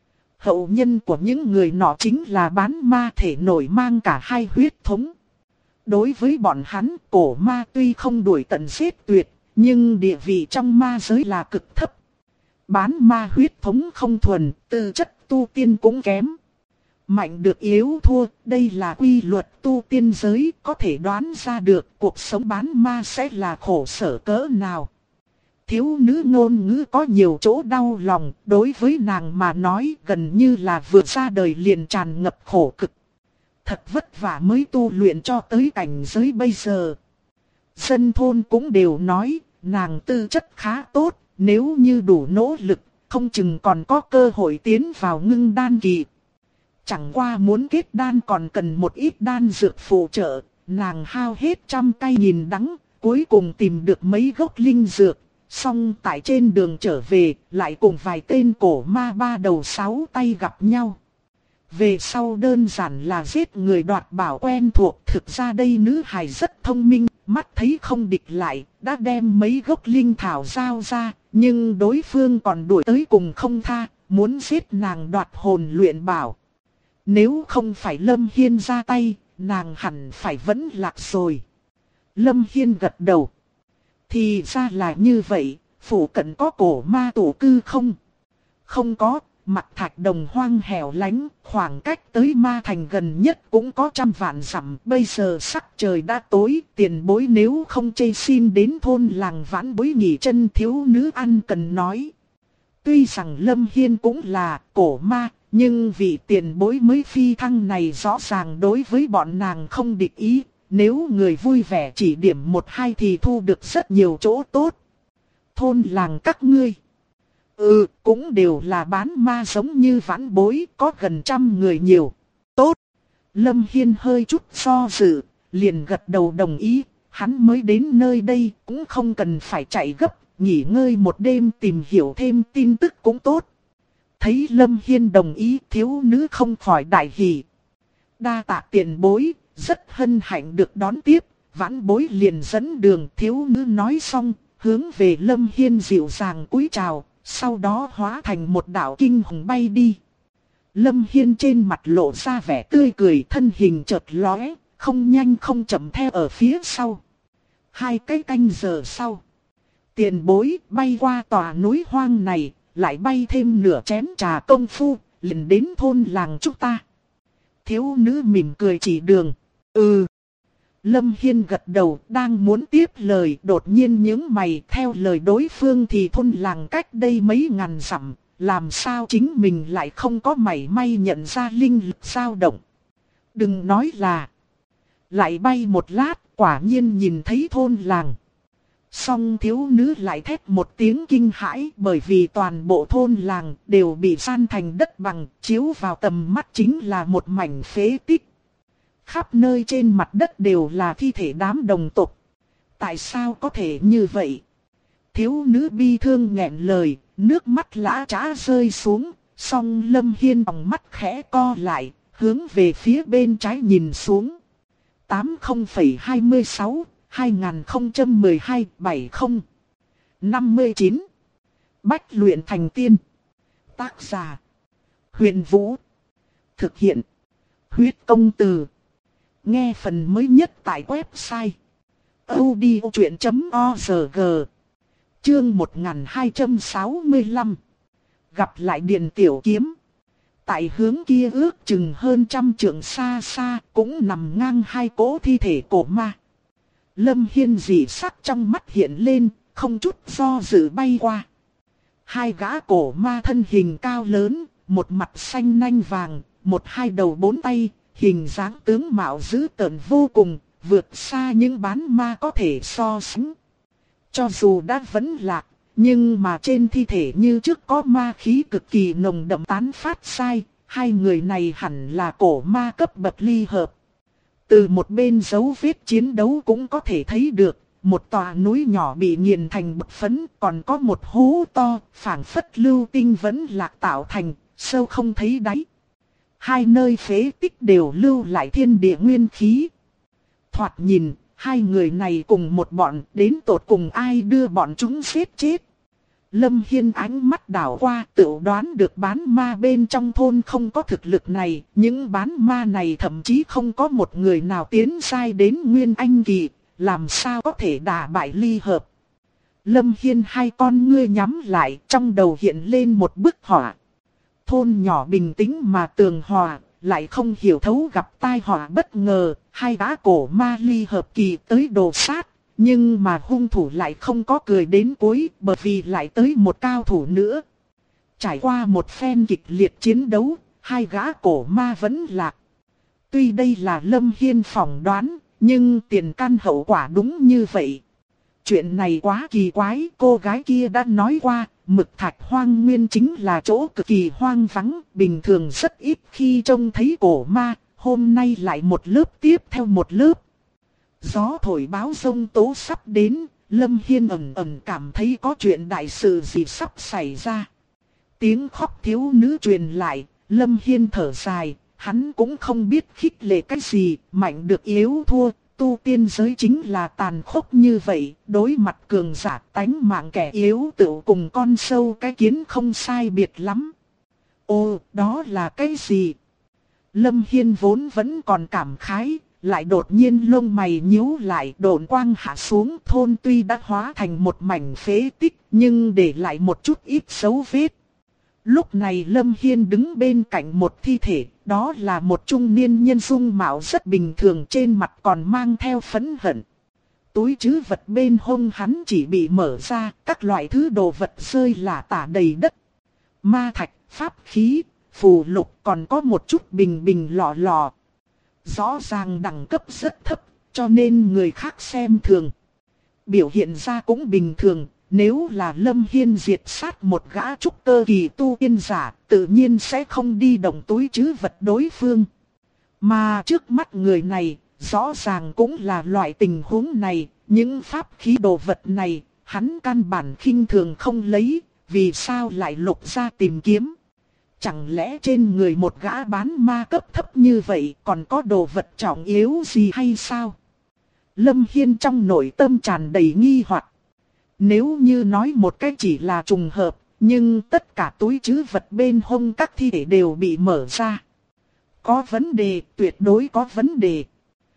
Hậu nhân của những người nọ chính là bán ma thể nổi mang cả hai huyết thống. Đối với bọn hắn, cổ ma tuy không đuổi tận giết tuyệt, nhưng địa vị trong ma giới là cực thấp. Bán ma huyết thống không thuần, tư chất tu tiên cũng kém. Mạnh được yếu thua, đây là quy luật tu tiên giới, có thể đoán ra được cuộc sống bán ma sẽ là khổ sở cỡ nào. Thiếu nữ ngôn ngữ có nhiều chỗ đau lòng, đối với nàng mà nói gần như là vừa ra đời liền tràn ngập khổ cực. Thật vất vả mới tu luyện cho tới cảnh giới bây giờ. Dân thôn cũng đều nói, nàng tư chất khá tốt, nếu như đủ nỗ lực, không chừng còn có cơ hội tiến vào ngưng đan kỳ. Chẳng qua muốn kết đan còn cần một ít đan dược phụ trợ, nàng hao hết trăm cây nghìn đắng, cuối cùng tìm được mấy gốc linh dược. Xong tại trên đường trở về, lại cùng vài tên cổ ma ba đầu sáu tay gặp nhau. Về sau đơn giản là giết người đoạt bảo quen thuộc. Thực ra đây nữ hài rất thông minh, mắt thấy không địch lại, đã đem mấy gốc linh thảo giao ra. Nhưng đối phương còn đuổi tới cùng không tha, muốn giết nàng đoạt hồn luyện bảo. Nếu không phải Lâm Hiên ra tay, nàng hẳn phải vẫn lạc rồi. Lâm Hiên gật đầu. Thì ra là như vậy, phủ cận có cổ ma tổ cư không? Không có, mặt thạch đồng hoang hẻo lánh, khoảng cách tới ma thành gần nhất cũng có trăm vạn dặm. Bây giờ sắc trời đã tối, tiền bối nếu không chê xin đến thôn làng vãn bối nghỉ chân. Thiếu nữ ăn cần nói. Tuy rằng Lâm Hiên cũng là cổ ma, nhưng vị tiền bối mới phi thăng này rõ ràng đối với bọn nàng không địch ý. Nếu người vui vẻ chỉ điểm một hai thì thu được rất nhiều chỗ tốt. Thôn làng các ngươi. Cũng đều là bán ma giống như vãn bối, có gần 100 người nhiều. Tốt. Lâm Hiên hơi chút do dự, liền gật đầu đồng ý. Hắn mới đến nơi đây cũng không cần phải chạy gấp, nghỉ ngơi một đêm tìm hiểu thêm tin tức cũng tốt. Thấy Lâm Hiên đồng ý, thiếu nữ không khỏi đại hỉ. Đa tạ tiền bối. Rất hân hạnh được đón tiếp, vãn bối liền dẫn đường. Thiếu nữ nói xong, hướng về Lâm Hiên dịu dàng cúi chào, sau đó hóa thành một đạo kinh hồng bay đi. Lâm Hiên trên mặt lộ ra vẻ tươi cười, thân hình chợt lóe, không nhanh không chậm theo ở phía sau. 2 cái canh giờ sau, tiền bối bay qua tòa núi hoang này, lại bay thêm nửa chén trà công phu, liền đến thôn làng chúng ta. Thiếu nữ mỉm cười chỉ đường. Lâm Hiên gật đầu, đang muốn tiếp lời, đột nhiên nhướng mày. Theo lời đối phương thì thôn làng cách đây mấy ngàn dặm, làm sao chính mình lại không có mảy may nhận ra linh lực dao động. Đừng nói là, lại bay một lát, quả nhiên nhìn thấy thôn làng. Song thiếu nữ lại thét một tiếng kinh hãi, bởi vì toàn bộ thôn làng đều bị san thành đất bằng, chiếu vào tầm mắt chính là một mảnh phế tích. Khắp nơi trên mặt đất đều là thi thể đám đồng tộc. Tại sao có thể như vậy? Thiếu nữ bi thương nghẹn lời, nước mắt lã chã rơi xuống. Song Lâm Hiên vòng mắt khẽ co lại, hướng về phía bên trái nhìn xuống. 80,26 2012-70 59 Bách luyện thành tiên. Tác giả Huyền Vũ. Thực hiện Huyết Công Từ. Nghe phần mới nhất tại website audiochuyện.org. Chương 1265. Gặp lại Điền Tiểu Kiếm. Tại hướng kia ước chừng hơn 100 trượng xa xa, cũng nằm ngang 2 cỗ thi thể cổ ma. Lâm Hiên dị sắc trong mắt hiện lên, không chút do dự bay qua. 2 gã cổ ma thân hình cao lớn, một mặt xanh nanh vàng, 1-2 đầu 4 tay, hình dáng tướng mạo dữ tợn vô cùng, vượt xa những bán ma có thể so sánh. Cho dù đã vẫn lạc, nhưng mà trên thi thể như trước có ma khí cực kỳ nồng đậm tán phát sai, hai người này hẳn là cổ ma cấp bậc ly hợp. Từ một bên dấu vết chiến đấu cũng có thể thấy được, một tòa núi nhỏ bị nghiền thành bột phấn, còn có một hố to, phảng phất lưu tinh vẫn lạc tạo thành, sâu không thấy đáy. Hai nơi phế tích đều lưu lại thiên địa nguyên khí. Thoạt nhìn, hai người này cùng một bọn, đến tột cùng ai đưa bọn chúng giết chết. Lâm Hiên ánh mắt đảo qua, tự đoán được bán ma bên trong thôn không có thực lực này, những bán ma này thậm chí không có một người nào tiến sai đến Nguyên Anh kỳ, làm sao có thể đả bại ly hợp. Lâm Hiên hai con ngươi nhắm lại, trong đầu hiện lên một bức họa. Thôn nhỏ bình tĩnh mà tường hòa, lại không hiểu thấu gặp tai họa bất ngờ, hai gã cổ ma ly hợp kỳ tới đồ sát. Nhưng mà hung thủ lại không có cười đến cuối, bởi vì lại tới một cao thủ nữa. Trải qua một phen kịch liệt chiến đấu, hai gã cổ ma vẫn lạc. Tuy đây là Lâm Hiên phỏng đoán, nhưng tiền căn hậu quả đúng như vậy. Chuyện này quá kỳ quái, cô gái kia đã nói qua, Mực Thạch Hoang Nguyên chính là chỗ cực kỳ hoang vắng, bình thường rất ít khi trông thấy cổ ma, hôm nay lại một lớp tiếp theo một lớp. Gió thổi báo giông tố sắp đến, Lâm Hiên ẩn ẩn cảm thấy có chuyện đại sự gì sắp xảy ra. Tiếng khóc thiếu nữ truyền lại, Lâm Hiên thở dài, hắn cũng không biết khích lệ cái gì, mạnh được yếu thua, tu tiên giới chính là tàn khốc như vậy, đối mặt cường giả tánh mạng kẻ yếu tự cùng con sâu cái kiến không sai biệt lắm. Ồ, đó là cái gì? Lâm Hiên vốn vẫn còn cảm khái. Lại đột nhiên lông mày nhíu lại, độn quang hạ xuống, thôn tuy đã hóa thành một mảnh phế tích, nhưng để lại một chút ít dấu vết. Lúc này Lâm Hiên đứng bên cạnh một thi thể, đó là một trung niên nhân dung mạo rất bình thường, trên mặt còn mang theo phẫn hận. Túi trữ vật bên hông hắn chỉ bị mở ra, các loại thứ đồ vật rơi lả tả đầy đất. Ma thạch, pháp khí, phù lục, còn có một chút bình bình lọ lọ. Rõ ràng đẳng cấp rất thấp, cho nên người khác xem thường. Biểu hiện ra cũng bình thường, nếu là Lâm Hiên diệt sát một gã trúc cơ kỳ tu tiên giả, tự nhiên sẽ không đi động túi trữ vật đối phương. Mà trước mắt người này, rõ ràng cũng là loại tình huống này, những pháp khí đồ vật này, hắn căn bản khinh thường không lấy, vì sao lại lục ra tìm kiếm. Chẳng lẽ trên người một gã bán ma cấp thấp như vậy còn có đồ vật trọng yếu gì hay sao? Lâm Hiên trong nội tâm tràn đầy nghi hoặc. Nếu như nói một cái chỉ là trùng hợp, nhưng tất cả túi trữ vật bên hông các thi thể đều bị mở ra. Có vấn đề, tuyệt đối có vấn đề.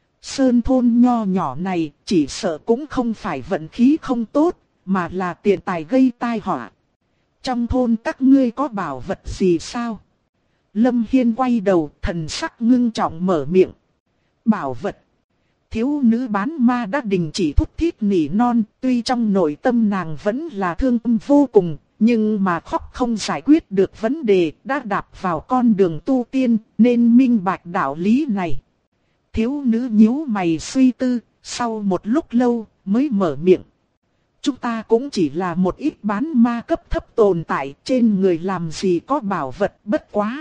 Sơn thôn nho nhỏ này chỉ sợ cũng không phải vận khí không tốt, mà là tiền tài gây tai họa. Trong thôn các ngươi có bảo vật gì sao? Lâm Hiên quay đầu, thần sắc ngưng trọng mở miệng. Bảo vật. Thiếu nữ bán ma đã đình chỉ thúc thiết nỉ non, tuy trong nội tâm nàng vẫn là thương tâm vô cùng, nhưng mà khóc không giải quyết được vấn đề, đã đạp vào con đường tu tiên, nên minh bạch đạo lý này. Thiếu nữ nhíu mày suy tư, sau một lúc lâu mới mở miệng. Chúng ta cũng chỉ là một ít bán ma cấp thấp tồn tại, trên người làm gì có bảo vật, bất quá.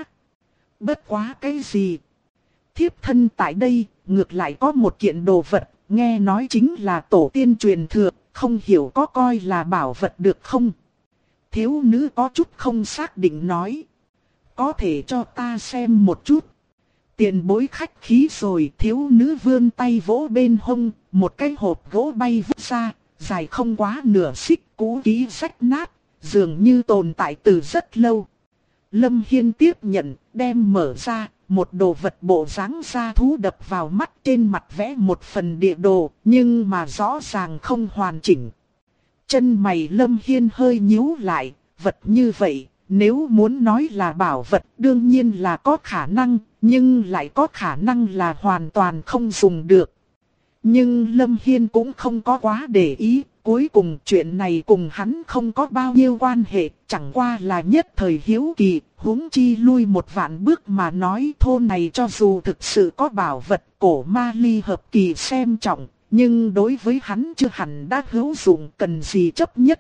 Bất quá cái gì? Thiếp thân tại đây, ngược lại có một kiện đồ vật, nghe nói chính là tổ tiên truyền thừa, không hiểu có coi là bảo vật được không? Thiếu nữ có chút không xác định nói. Có thể cho ta xem một chút. Tiền bối khách khí rồi, thiếu nữ vươn tay vỗ bên hông, một cái hộp gỗ bay vút ra, dài không quá nửa xích, cũ kỹ rách nát, dường như tồn tại từ rất lâu. Lâm Hiên tiếp nhận, đem mở ra, một đồ vật bộ dáng da thú đập vào mắt, trên mặt vẽ một phần địa đồ, nhưng mà rõ ràng không hoàn chỉnh. Chân mày Lâm Hiên hơi nhíu lại, vật như vậy, nếu muốn nói là bảo vật đương nhiên là có khả năng, nhưng lại có khả năng là hoàn toàn không dùng được. Nhưng Lâm Hiên cũng không có quá để ý, cuối cùng chuyện này cùng hắn không có bao nhiêu quan hệ, chẳng qua là nhất thời hiếu kỳ, huống chi lui một vạn bước mà nói thôn này cho dù thực sự có bảo vật cổ ma ly hợp kỳ xem trọng, nhưng đối với hắn chưa hẳn đã hữu dụng, cần gì chấp nhất.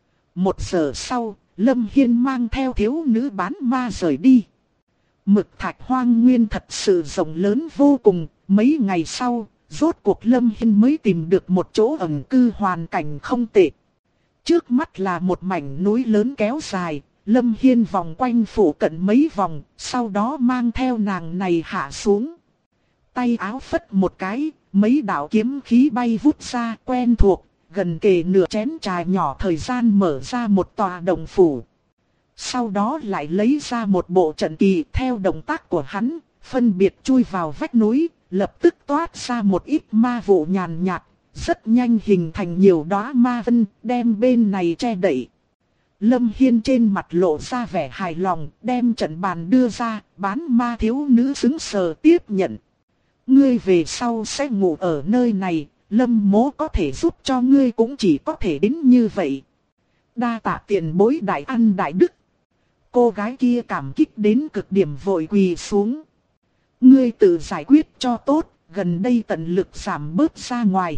1 giờ sau, Lâm Hiên mang theo thiếu nữ bán ma rời đi. Mực thạch hoang nguyên thật sự rộng lớn vô cùng, mấy ngày sau, rốt cuộc Lâm Hiên mới tìm được một chỗ ẩn cư hoàn cảnh không tệ. Trước mắt là một mảnh núi lớn kéo dài, Lâm Hiên vòng quanh phủ cận mấy vòng, sau đó mang theo nàng này hạ xuống. Tay áo phất một cái, mấy đạo kiếm khí bay vút ra quen thuộc, gần kề nửa chén trà nhỏ thời gian mở ra một tòa động phủ. Sau đó lại lấy ra một bộ trận kỳ theo động tác của hắn, phân biệt chui vào vách núi, lập tức toát ra một ít ma vụ nhàn nhạt, rất nhanh hình thành nhiều đóa ma vân, đem bên này che đậy. Lâm Hiên trên mặt lộ ra vẻ hài lòng, đem trận bàn đưa ra, bán ma thiếu nữ sững sờ tiếp nhận. Ngươi về sau sẽ ngủ ở nơi này, Lâm mỗ có thể giúp cho ngươi cũng chỉ có thể đến như vậy. Đa tạ tiền bối đại ân đại đức. Cô gái kia cảm kích đến cực điểm vội quỳ xuống. Ngươi tự giải quyết cho tốt, gần đây tận lực giảm bớt ra ngoài.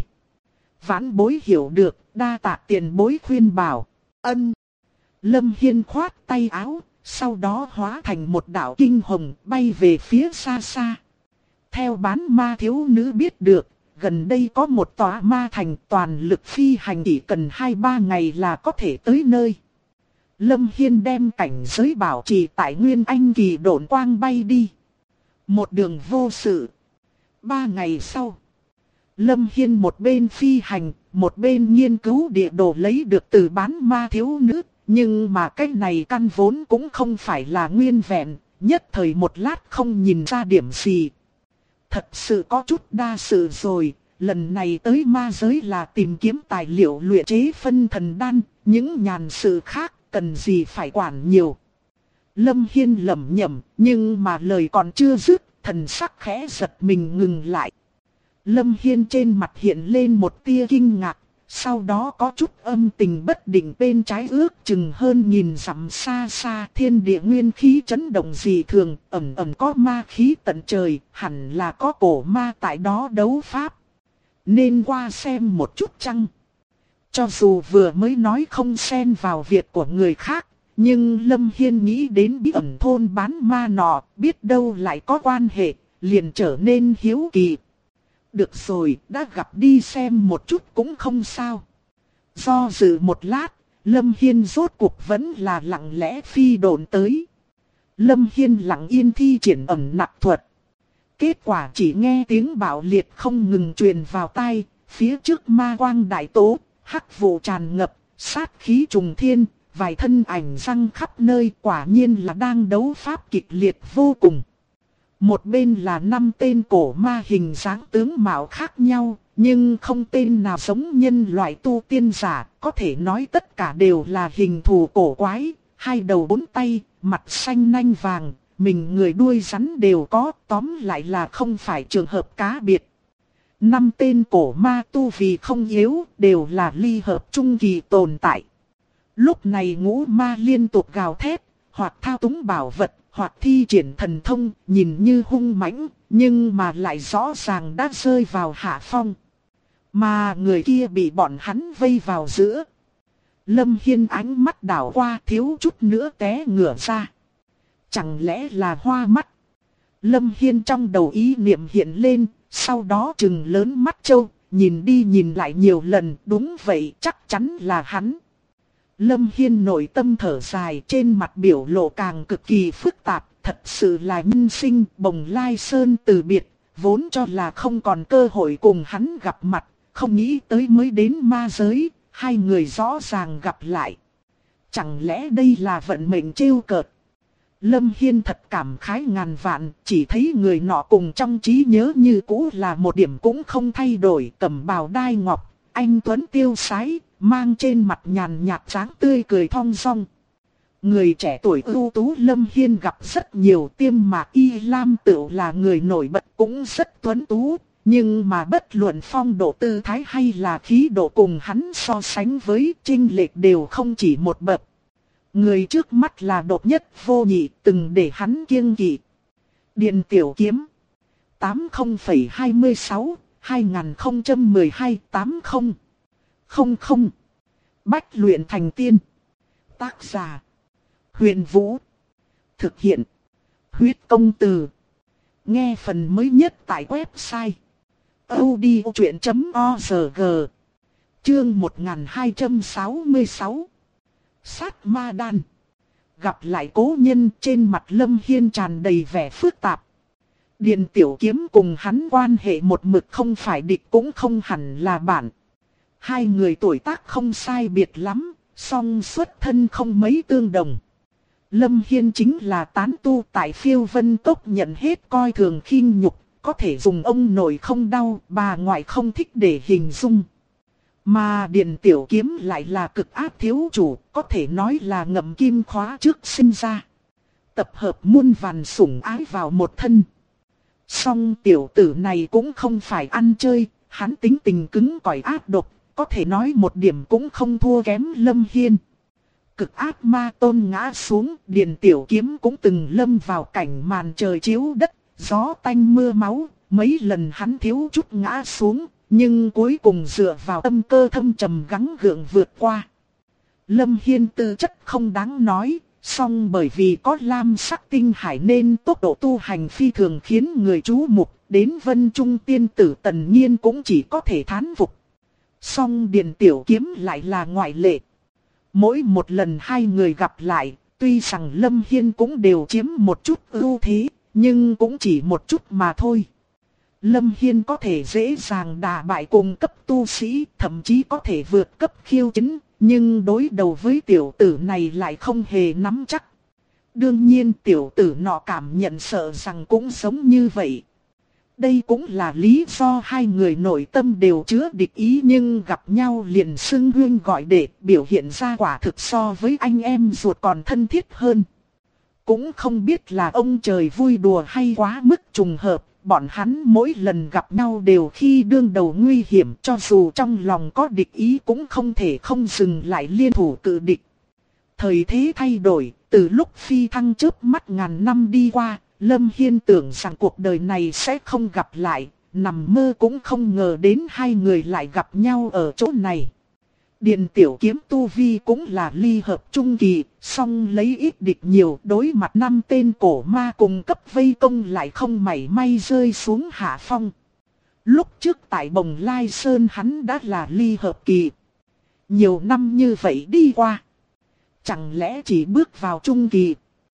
Vãn bối hiểu được, đa tạ tiền bối khuyên bảo. Ân. Lâm Hiên khoát tay áo, sau đó hóa thành một đạo kinh hồng bay về phía xa xa. Theo bán ma thiếu nữ biết được, gần đây có một tòa ma thành toàn lực phi hành chỉ cần 2-3 ngày là có thể tới nơi. Lâm Hiên đem cảnh giới bảo trì tại Nguyên Anh kỳ độn quang bay đi. Một đường vô sự. 3 ngày sau, Lâm Hiên một bên phi hành, một bên nghiên cứu địa đồ lấy được từ bán ma thiếu nữ. Nhưng mà cái này căn vốn cũng không phải là nguyên vẹn, nhất thời một lát không nhìn ra điểm gì. Thật sự có chút đa sự rồi, lần này tới ma giới là tìm kiếm tài liệu luyện chế phân thần đan, những nhàn sự khác cần gì phải quản nhiều. Lâm Hiên lẩm nhẩm, nhưng mà lời còn chưa dứt, thần sắc khẽ giật mình ngừng lại. Lâm Hiên trên mặt hiện lên một tia kinh ngạc. Sau đó có chút âm tình bất định, bên trái ước chừng hơn nhìn dặm xa xa, thiên địa nguyên khí chấn động dị thường, ẩn ẩn có ma khí tận trời, hẳn là có cổ ma tại đó đấu pháp. Nên qua xem một chút chăng? Cho dù vừa mới nói không xen vào việc của người khác, nhưng Lâm Hiên nghĩ đến bí ẩn thôn bán ma nọ, biết đâu lại có quan hệ, liền trở nên hiếu kỳ. Được rồi, đã gặp đi xem một chút cũng không sao. Do dự một lát, Lâm Hiên rốt cuộc vẫn là lặng lẽ phi độn tới. Lâm Hiên lặng yên thi triển ẩn nặc thuật. Kết quả chỉ nghe tiếng bạo liệt không ngừng truyền vào tai, phía trước ma quang đại tố, hắc vụ tràn ngập, sát khí trùng thiên, vài thân ảnh răng khắp nơi, quả nhiên là đang đấu pháp kịch liệt vô cùng. Một bên là 5 tên cổ ma hình dáng tướng mạo khác nhau, nhưng không tên nào giống nhân loại tu tiên giả, có thể nói tất cả đều là hình thù cổ quái, 2 đầu 4 tay, mặt xanh nanh vàng, mình người đuôi rắn đều có, tóm lại là không phải trường hợp cá biệt. 5 tên cổ ma tu vì không yếu, đều là ly hợp trung kỳ tồn tại. Lúc này ngũ ma liên tục gào thét, hoặc thao túng bảo vật, hoặc thi triển thần thông, nhìn như hung mãnh, nhưng mà lại rõ ràng đã rơi vào hạ phong. Mà người kia bị bọn hắn vây vào giữa. Lâm Hiên ánh mắt đảo qua thiếu chút nữa té ngửa ra. Chẳng lẽ là hoa mắt? Lâm Hiên trong đầu ý niệm hiện lên, sau đó trừng lớn mắt trâu, nhìn đi nhìn lại nhiều lần, đúng vậy, chắc chắn là hắn. Lâm Hiên nội tâm thở dài, trên mặt biểu lộ càng cực kỳ phức tạp, thật sự là nhân sinh bồng lai sơn từ biệt, vốn cho là không còn cơ hội cùng hắn gặp mặt, không nghĩ tới mới đến ma giới, 2 người rõ ràng gặp lại. Chẳng lẽ đây là vận mệnh trêu cợt? Lâm Hiên thật cảm khái ngàn vạn, chỉ thấy người nọ cùng trong trí nhớ như cũ là một điểm cũng không thay đổi, cẩm bào đai ngọc, anh tuấn tiêu sái, mang trên mặt nhàn nhạt dáng tươi cười thong dong. Người trẻ tuổi ưu tú Lâm Hiên gặp rất nhiều, Tiêm Mạc Y Lam Tửu là người nổi bật cũng rất tuấn tú, nhưng mà bất luận phong độ tư thái hay là khí độ cùng hắn so sánh với, chênh lệch đều không chỉ một bậc. Người trước mắt là độc nhất vô nhị, từng để hắn kiêng kỵ. Điền Tiểu Kiếm 80,26 2012-8000. Bách luyện thành tiên. Tác giả: Huyền Vũ. Thực hiện: Huyết Công Từ. Nghe phần mới nhất tại website audiochuyện.org. Chương 1266. Sát ma đan. Gặp lại cố nhân, trên mặt Lâm Hiên tràn đầy vẻ phức tạp. Điền Tiểu Kiếm cùng hắn quan hệ một mực không phải địch cũng không hẳn là bạn. Hai người tuổi tác không sai biệt lắm, song xuất thân không mấy tương đồng. Lâm Hiên chính là tán tu tại Phiêu Vân Tốc, nhận hết coi thường khinh nhục, có thể dùng ông nội không đau, bà ngoại không thích để hình dung. Mà Điền Tiểu Kiếm lại là cực ác thiếu chủ, có thể nói là ngậm kim khóa trước sinh ra. Tập hợp muôn vàn sủng ái vào một thân. Song tiểu tử này cũng không phải ăn chơi, hắn tính tình cứng cỏi ác độc, có thể nói một điểm cũng không thua kém Lâm Hiên. Cực ác ma tôn ngã xuống, Điền Tiểu Kiếm cũng từng lâm vào cảnh màn trời chiếu đất, gió tanh mưa máu, mấy lần hắn thiếu chút ngã xuống, nhưng cuối cùng dựa vào tâm cơ thâm trầm gắng gượng vượt qua. Lâm Hiên tư chất không đáng nói, song bởi vì có lam sắc tinh hải nên tốc độ tu hành phi thường khiến người chú mục, đến Vân Trung tiên tử Tần Nhiên cũng chỉ có thể thán phục. Song Điền Tiểu Kiếm lại là ngoại lệ. Mỗi một lần hai người gặp lại, tuy rằng Lâm Hiên cũng đều chiếm một chút ưu thế, nhưng cũng chỉ một chút mà thôi. Lâm Hiên có thể dễ dàng đả bại cùng cấp tu sĩ, thậm chí có thể vượt cấp khiêu chiến, nhưng đối đầu với tiểu tử này lại không hề nắm chắc. Đương nhiên tiểu tử nọ cảm nhận sợ rằng cũng giống như vậy. Đây cũng là lý do hai người nội tâm đều chứa địch ý, nhưng gặp nhau liền xưng huynh gọi đệ, biểu hiện ra quả thực so với anh em ruột còn thân thiết hơn. Cũng không biết là ông trời vui đùa hay quá mức trùng hợp, bọn hắn mỗi lần gặp nhau đều khi đương đầu nguy hiểm, cho dù trong lòng có địch ý cũng không thể không dừng lại liên thủ cự địch. Thời thế thay đổi, từ lúc phi thăng chớp mắt ngàn năm đi qua, Lâm Hiên tưởng rằng cuộc đời này sẽ không gặp lại, nằm mơ cũng không ngờ đến hai người lại gặp nhau ở chỗ này. Điền Tiểu Kiếm tu vi cũng là ly hợp trung kỳ, song lấy ít địch nhiều, đối mặt 5 tên cổ ma cùng cấp vây công lại không mảy may rơi xuống hạ phong. Lúc trước tại Bồng Lai Sơn hắn đã là ly hợp kỳ. Nhiều năm như vậy đi qua, chẳng lẽ chỉ bước vào trung kỳ?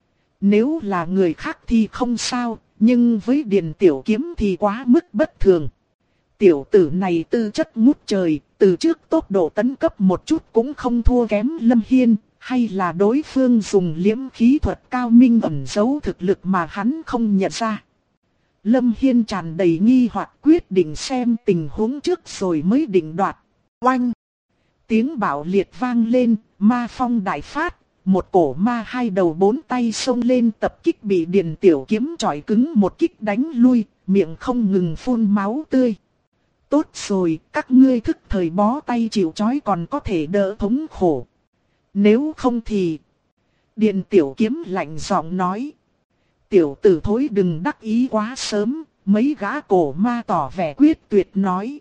Nếu là người khác thì không sao, nhưng với Điền Tiểu Kiếm thì quá mức bất thường. Tiểu tử này tư chất ngút trời, từ trước tốc độ tấn cấp một chút cũng không thua kém Lâm Hiên, hay là đối phương dùng liễm khí thuật cao minh ẩn giấu thực lực mà hắn không nhận ra. Lâm Hiên tràn đầy nghi hoặc, quyết định xem tình huống trước rồi mới định đoạt. Oanh! Tiếng bạo liệt vang lên, ma phong đại phát. Một cổ ma hai đầu bốn tay xông lên tập kích, bị Điền Tiểu Kiếm chọi cứng một kích đánh lui, miệng không ngừng phun máu tươi. Tốt rồi, các ngươi thức thời bó tay chịu trói còn có thể đỡ thống khổ. Nếu không thì... Điền Tiểu Kiếm lạnh giọng nói. Tiểu tử thối đừng đắc ý quá sớm, mấy gã cổ ma tỏ vẻ quyết tuyệt nói.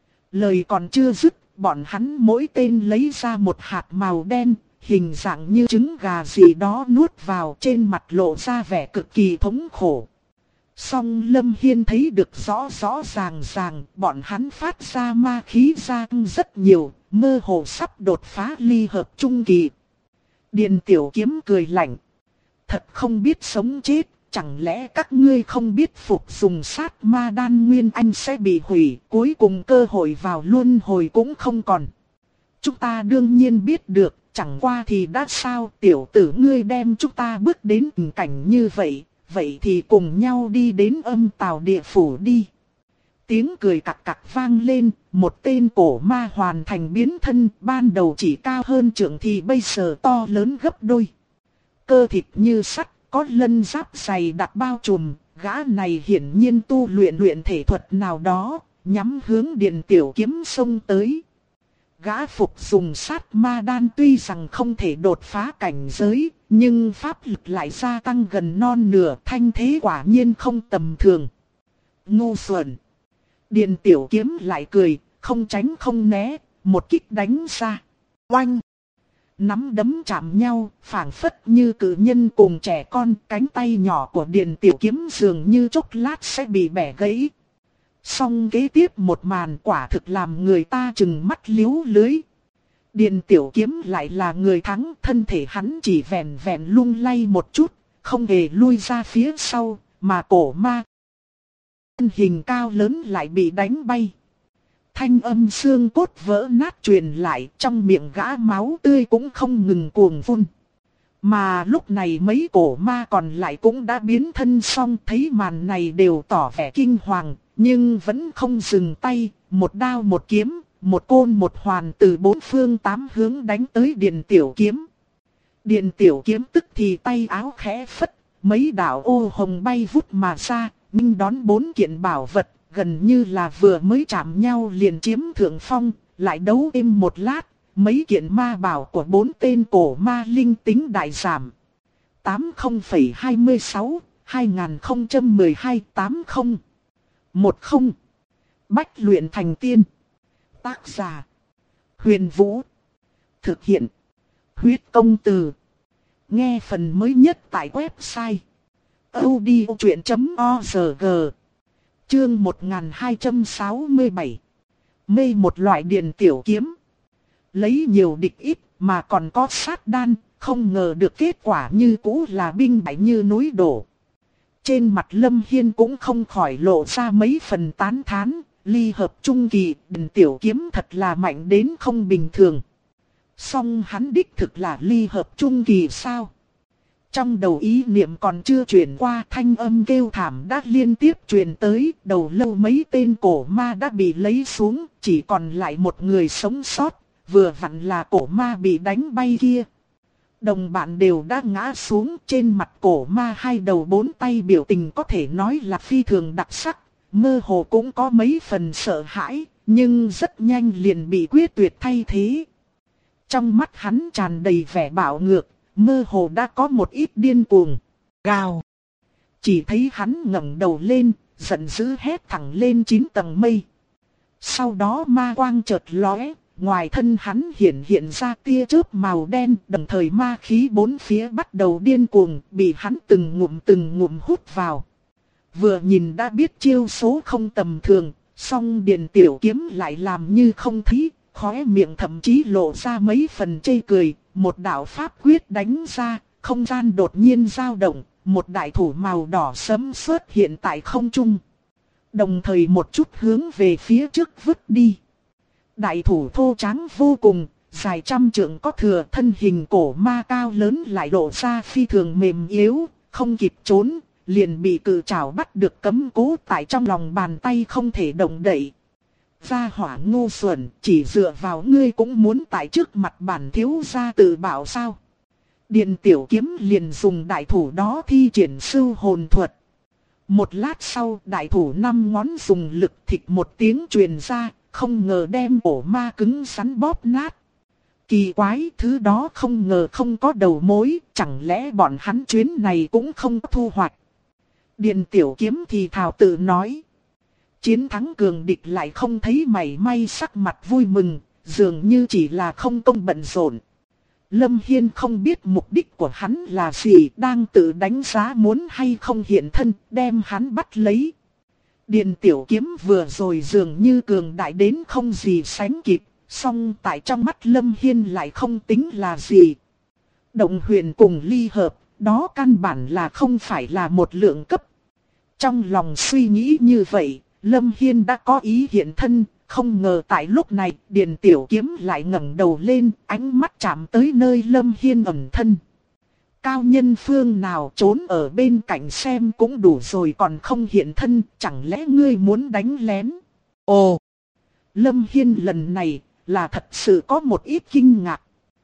Lời còn chưa dứt, bọn hắn mỗi tên lấy ra một hạt màu đen, hình dạng như trứng gà gì đó nuốt vào, trên mặt lộ ra vẻ cực kỳ thống khổ. Song Lâm Hiên thấy được rõ ràng, bọn hắn phát ra ma khí ra rất nhiều, mơ hồ sắp đột phá ly hợp trung kỳ. Điền Tiểu Kiếm cười lạnh. Thật không biết sống chết, chẳng lẽ các ngươi không biết phục dùng sát ma đan nguyên anh sẽ bị hủy, cuối cùng cơ hội vào luân hồi cũng không còn. Chúng ta đương nhiên biết được, chẳng qua thì đã sao, tiểu tử ngươi đem chúng ta bước đến tình cảnh như vậy, vậy thì cùng nhau đi đến âm tào địa phủ đi. Tiếng cười cặc cặc vang lên, một tên cổ ma hoàn thành biến thân, ban đầu chỉ cao hơn trượng thì bây giờ to lớn gấp đôi. Cơ thịt như sắt, có lân giáp dày đặc bao trùm, gã này hiển nhiên tu luyện thể thuật nào đó, nhắm hướng Điền Tiểu Kiếm xông tới. Gã phục dùng sát ma đan tuy rằng không thể đột phá cảnh giới, nhưng pháp lực lại gia tăng gần non nửa, thanh thế quả nhiên không tầm thường. Ngu xuẩn! Điền tiểu kiếm lại cười, không tránh không né, một kích đánh ra. Oanh! Nắm đấm chạm nhau, phảng phất như cự nhân cùng trẻ con, cánh tay nhỏ của Điền tiểu kiếm dường như chốc lát sẽ bị bẻ gãy. Song kế tiếp một màn quả thực làm người ta trừng mắt liếu lưới. Điền tiểu kiếm lại là người thắng, thân thể hắn chỉ vẹn vẹn lung lay một chút, không hề lui ra phía sau, mà cổ ma thân hình cao lớn lại bị đánh bay. Thanh âm xương cốt vỡ nát truyền lại, trong miệng gã máu tươi cũng không ngừng cuồng phun. Mà lúc này mấy cổ ma còn lại cũng đã biến thân xong, thấy màn này đều tỏ vẻ kinh hoàng, nhưng vẫn không dừng tay, một đao một kiếm, một côn một hoàn từ bốn phương tám hướng đánh tới Điền tiểu kiếm. Điền tiểu kiếm tức thì tay áo khẽ phất, mấy đạo ô hồng bay vút mà ra, nghênh đón bốn kiện bảo vật, gần như là vừa mới chạm nhau liền chiếm thượng phong, lại đấu êm một lát, mấy kiện ma bảo của bốn tên cổ ma linh tính đại giảm. 80,26, 2012, 80, 10. Bách luyện thành tiên. Tác giả: Huyền Vũ. Thực hiện: Huyết Công Từ. Nghe phần mới nhất tại website audiochuyện.org. Chương 1267. Mê một loại điền tiểu kiếm. Lấy nhiều địch ít mà còn có sát đan, không ngờ được kết quả như cũ là binh bại như núi đổ. Trên mặt Lâm Hiên cũng không khỏi lộ ra mấy phần tán thán, ly hợp trung kỳ, điền tiểu kiếm thật là mạnh đến không bình thường. Song hắn đích thực là ly hợp trung kỳ sao? Trong đầu ý niệm còn chưa chuyển qua, thanh âm kêu thảm đã liên tiếp truyền tới, đầu lâu mấy tên cổ ma đã bị lấy xuống, chỉ còn lại một người sống sót, vừa vặn là cổ ma bị đánh bay kia. Đồng bạn đều đã ngã xuống, trên mặt cổ ma hai đầu bốn tay biểu tình có thể nói là phi thường đặc sắc, mơ hồ cũng có mấy phần sợ hãi, nhưng rất nhanh liền bị quyết tuyệt thay thế. Trong mắt hắn tràn đầy vẻ bạo ngược, mơ hồ đã có một ít điên cuồng. Gào! Chỉ thấy hắn ngẩng đầu lên, giận dữ hét thẳng lên 9 tầng mây. Sau đó ma quang chợt lóe, ngoài thân hắn hiện ra tia chớp màu đen, đồng thời ma khí bốn phía bắt đầu điên cuồng, bị hắn từng ngụm hút vào. Vừa nhìn đã biết chiêu số không tầm thường, song Điền tiểu kiếm lại làm như không thấy, khóe miệng thậm chí lộ ra mấy phần chê cười. Một đạo pháp quyết đánh ra, không gian đột nhiên dao động, một đại thủ màu đỏ sẫm xuất hiện tại không trung. Đồng thời một chút hướng về phía trước vứt đi. Đại thủ thô tráng vô cùng, dài trăm trượng có thừa, thân hình cổ ma cao lớn lại lộ ra phi thường mềm yếu, không kịp trốn, liền bị cự trảo bắt được cấm cố tại trong lòng bàn tay không thể động đậy. Gia hỏa ngu xuẩn, chỉ dựa vào ngươi cũng muốn tại trước mặt bản thiếu gia tự bảo sao? Điền tiểu kiếm liền dùng đại thủ đó thi triển sưu hồn thuật. Một lát sau, đại thủ năm ngón dùng lực thịch một tiếng truyền ra, không ngờ đem cổ ma cứng rắn bóp nát. Kỳ quái, thứ đó không ngờ không có đầu mối, chẳng lẽ bọn hắn chuyến này cũng không có thu hoạch. Điền tiểu kiếm thì thào tự nói. Chiến thắng cường địch lại không thấy mảy may sắc mặt vui mừng, dường như chỉ là không công bận rộn. Lâm Hiên không biết mục đích của hắn là gì, đang tự đánh giá muốn hay không hiện thân, đem hắn bắt lấy. Điền tiểu kiếm vừa rồi dường như cường đại đến không gì sánh kịp, song tại trong mắt Lâm Hiên lại không tính là gì. Động huyền cùng ly hợp, đó căn bản là không phải là một lượng cấp. Trong lòng suy nghĩ như vậy, Lâm Hiên đã có ý hiện thân, không ngờ tại lúc này Điền tiểu kiếm lại ngẩng đầu lên, ánh mắt chạm tới nơi Lâm Hiên ẩn thân. Cao nhân phương nào trốn ở bên cạnh xem cũng đủ rồi còn không hiện thân, chẳng lẽ ngươi muốn đánh lén? Ồ! Lâm Hiên lần này là thật sự có một ít kinh ngạc.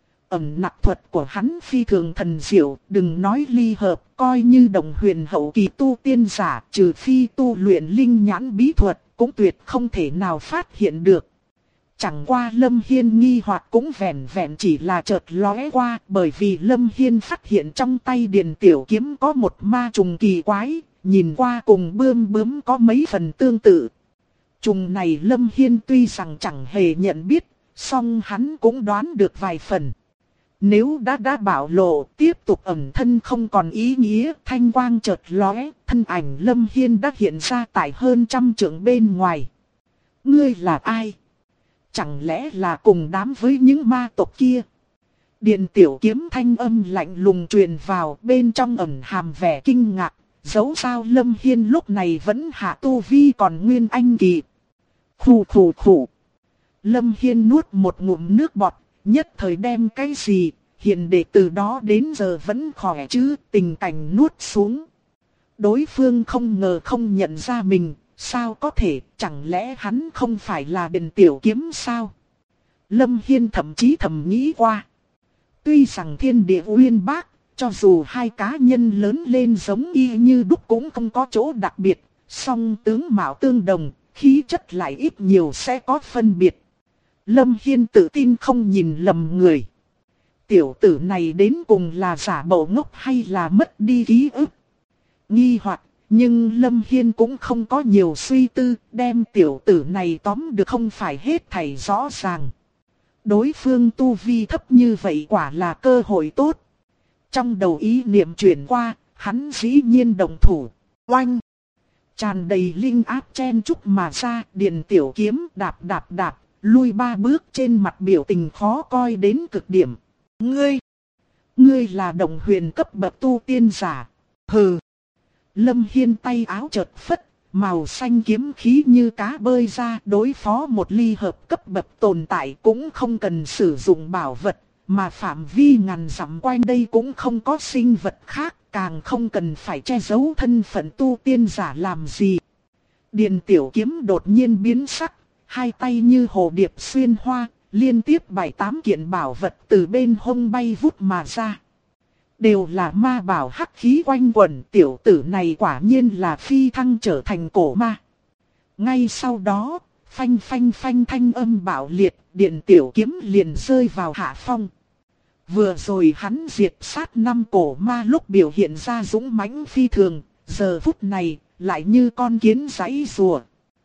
Ẩn nặc thuật của hắn phi thường thần diệu, đừng nói ly hợp, coi như đồng huyền hậu kỳ tu tiên giả, trừ phi tu luyện linh nhãn bí thuật, cũng tuyệt không thể nào phát hiện được. Chẳng qua Lâm Hiên nghi hoặc cũng vẹn vẹn chỉ là chợt lóe qua, bởi vì Lâm Hiên phát hiện trong tay Điền tiểu kiếm có một ma trùng kỳ quái, nhìn qua cùng bươm bướm có mấy phần tương tự. Trùng này Lâm Hiên tuy rằng chẳng hề nhận biết, song hắn cũng đoán được vài phần. Nếu đã bảo lộ, tiếp tục ẩn thân không còn ý nghĩa, thanh quang chợt lóe, thân ảnh Lâm Hiên đã hiện ra tại hơn 100 trượng bên ngoài. Ngươi là ai? Chẳng lẽ là cùng đám với những ma tộc kia? Điện tiểu kiếm thanh âm lạnh lùng truyền vào, bên trong ẩn hàm vẻ kinh ngạc, dẫu sao Lâm Hiên lúc này vẫn hạ tu vi còn nguyên anh kỳ. Khủ khủ khủ. Lâm Hiên nuốt một ngụm nước bọt, nhất thời đem cái gì, hiền đệ từ đó đến giờ vẫn khỏe chứ, tình cảnh nuốt xuống. Đối phương không ngờ không nhận ra mình, sao có thể, chẳng lẽ hắn không phải là Điện tiểu kiếm sao? Lâm Hiên thậm chí thầm nghĩ qua. Tuy rằng thiên địa uyên bác, cho dù hai cá nhân lớn lên giống y như đúc cũng không có chỗ đặc biệt, song tướng mạo tương đồng, khí chất lại ít nhiều sẽ có phân biệt. Lâm Hiên tự tin không nhìn lầm người. Tiểu tử này đến cùng là giả bộ ngốc hay là mất đi ký ức? Nghi hoặc, nhưng Lâm Hiên cũng không có nhiều suy tư, đem tiểu tử này tóm được không phải hết thảy rõ ràng. Đối phương tu vi thấp như vậy quả là cơ hội tốt. Trong đầu ý niệm chuyển qua, hắn dĩ nhiên đồng thủ. Oanh! Tràn đầy linh áp chen chúc mà ra, Điện tiểu kiếm đạp đạp đạp, lui 3 bước trên mặt biểu tình khó coi đến cực điểm. Ngươi là đồng huyền cấp bậc tu tiên giả. Hừ! Lâm Hiên tay áo chợt phất, màu xanh kiếm khí như cá bơi ra, đối phó một ly hợp cấp bậc tồn tại cũng không cần sử dụng bảo vật, mà phạm vi ngàn dặm quanh đây cũng không có sinh vật khác, càng không cần phải che giấu thân phận tu tiên giả làm gì. Điện tiểu kiếm đột nhiên biến sắc, hai tay như hồ điệp xuyên hoa, liên tiếp 7-8 kiện bảo vật từ bên hông bay vút mà ra. Đều là ma bảo hắc khí quanh quẩn, tiểu tử này quả nhiên là phi thăng trở thành cổ ma. Ngay sau đó, phanh phanh phanh thanh âm bạo liệt, Điện tiểu kiếm liền rơi vào hạ phong. Vừa rồi hắn diệt sát 5 cổ ma lúc biểu hiện ra dũng mãnh phi thường, giờ phút này lại như con kiến giãy giụa.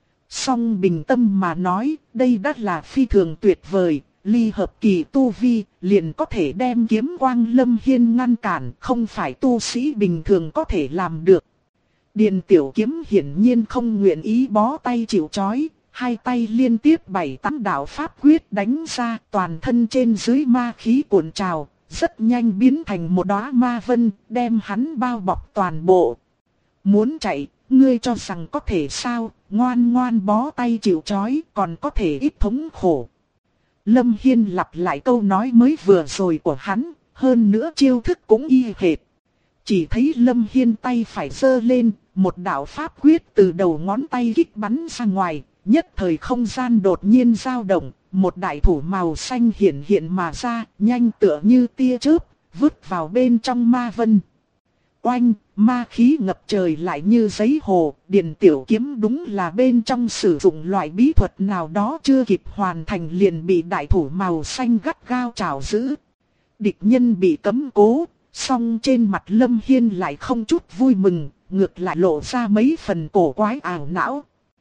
Song bình tâm mà nói, đây đã là phi thường tuyệt vời, ly hợp kỳ tu vi, liền có thể đem kiếm quang Lâm Hiên ngăn cản, không phải tu sĩ bình thường có thể làm được. Điện tiểu kiếm hiển nhiên không nguyện ý bó tay chịu trói, hai tay liên tiếp 7-8 đạo pháp quyết đánh ra, toàn thân trên dưới ma khí cuộn trào, rất nhanh biến thành một đóa ma vân, đem hắn bao bọc toàn bộ. Muốn chạy, ngươi cho rằng có thể sao, ngoan ngoan bó tay chịu trói, còn có thể ít thống khổ. Lâm Hiên lặp lại câu nói mới vừa rồi của hắn, hơn nữa chiêu thức cũng y hệt. Chỉ thấy Lâm Hiên tay phải giơ lên, một đạo pháp quyết từ đầu ngón tay kích bắn ra ngoài, nhất thời không gian đột nhiên dao động, một đại thủ màu xanh hiện hiện mà ra, nhanh tựa như tia chớp, vứt vào bên trong ma vân. Oanh, ma khí ngập trời lại như giấy hồ, Điện tiểu kiếm đúng là bên trong sử dụng loại bí thuật nào đó chưa kịp hoàn thành liền bị đại thủ màu xanh gắt gao trảo giữ. Địch nhân bị cấm cố, song trên mặt Lâm Hiên lại không chút vui mừng, ngược lại lộ ra mấy phần cổ quái ảo não.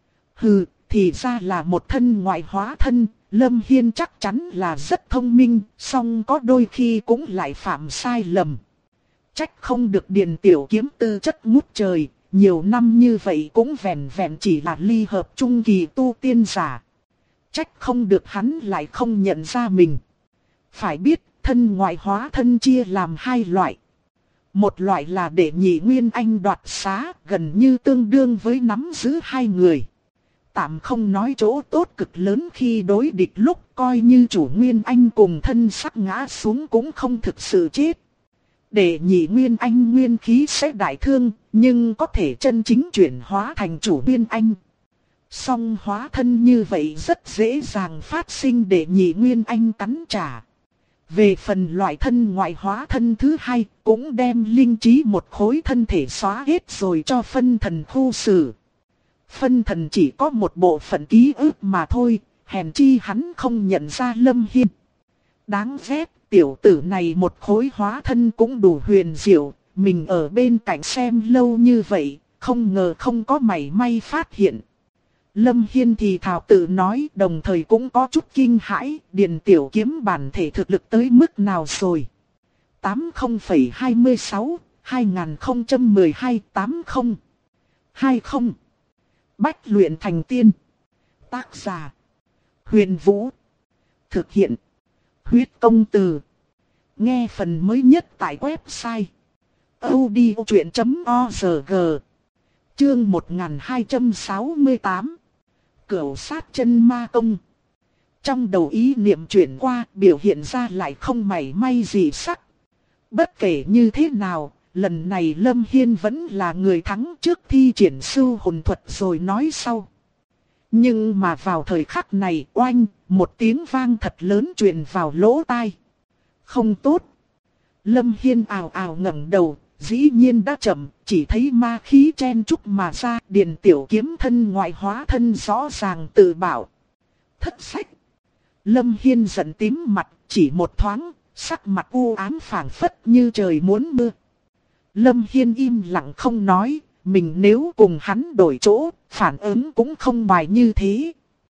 Hừ, thì ra là một thân ngoại hóa thân, Lâm Hiên chắc chắn là rất thông minh, song có đôi khi cũng lại phạm sai lầm. Trách không được Điện tiểu kiếm tư chất ngút trời, nhiều năm như vậy cũng vẹn vẹn chỉ là ly hợp trung kỳ tu tiên giả. Trách không được hắn lại không nhận ra mình. Phải biết, thân ngoại hóa thân chia làm 2 loại. Một loại là để nhị nguyên anh đoạt xá, gần như tương đương với nắm giữ 2 người. Tạm không nói chỗ tốt cực lớn khi đối địch lúc coi như chủ nguyên anh cùng thân sắc ngã xuống cũng không thực sự chết. Để nhị nguyên anh nguyên khí sẽ đại thương, nhưng có thể chân chính chuyển hóa thành chủ nguyên anh. Song hóa thân như vậy rất dễ dàng phát sinh để nhị nguyên anh cắn trả. Về phần loại thân ngoại hóa thân thứ 2, cũng đem linh trí một khối thân thể xóa hết rồi cho phân thần khu xử. Phân thần chỉ có một bộ phận ký ức mà thôi, hèn chi hắn không nhận ra Lâm Hiên. Đáng ghét, tiểu tử này một khối hóa thân cũng đủ huyền diệu, mình ở bên cạnh xem lâu như vậy, không ngờ không có mảy may phát hiện. Lâm Hiên thì thào tự nói, đồng thời cũng có chút kinh hãi, Điền Tiểu Kiếm bản thể thực lực tới mức nào rồi. 80,26, 2012, 80, 20. Bách luyện thành tiên. Tác giả: Huyền Vũ. Thực hiện: Huyết Công Từ. Nghe phần mới nhất tại website audiochuyện.org. Chương 1268. Cửu sát chân ma công. Trong đầu ý niệm chuyển qua, biểu hiện ra lại không mảy may gì sắc. Bất kể như thế nào, lần này Lâm Hiên vẫn là người thắng, trước thi triển sư hồn thuật rồi nói sau. Nhưng mà vào thời khắc này, oanh, một tiếng vang thật lớn truyền vào lỗ tai. Không tốt. Lâm Hiên ào ào ngẩng đầu, dĩ nhiên đã chậm, chỉ thấy ma khí chen chúc mà ra, Điền Tiểu Kiếm thân ngoại hóa thân rõ ràng tự bảo. Thất sách. Lâm Hiên giận tím mặt, chỉ một thoáng, sắc mặt u ám phảng phất như trời muốn mưa. Lâm Hiên im lặng không nói, mình nếu cùng hắn đổi chỗ, phản ứng cũng không bài như thế.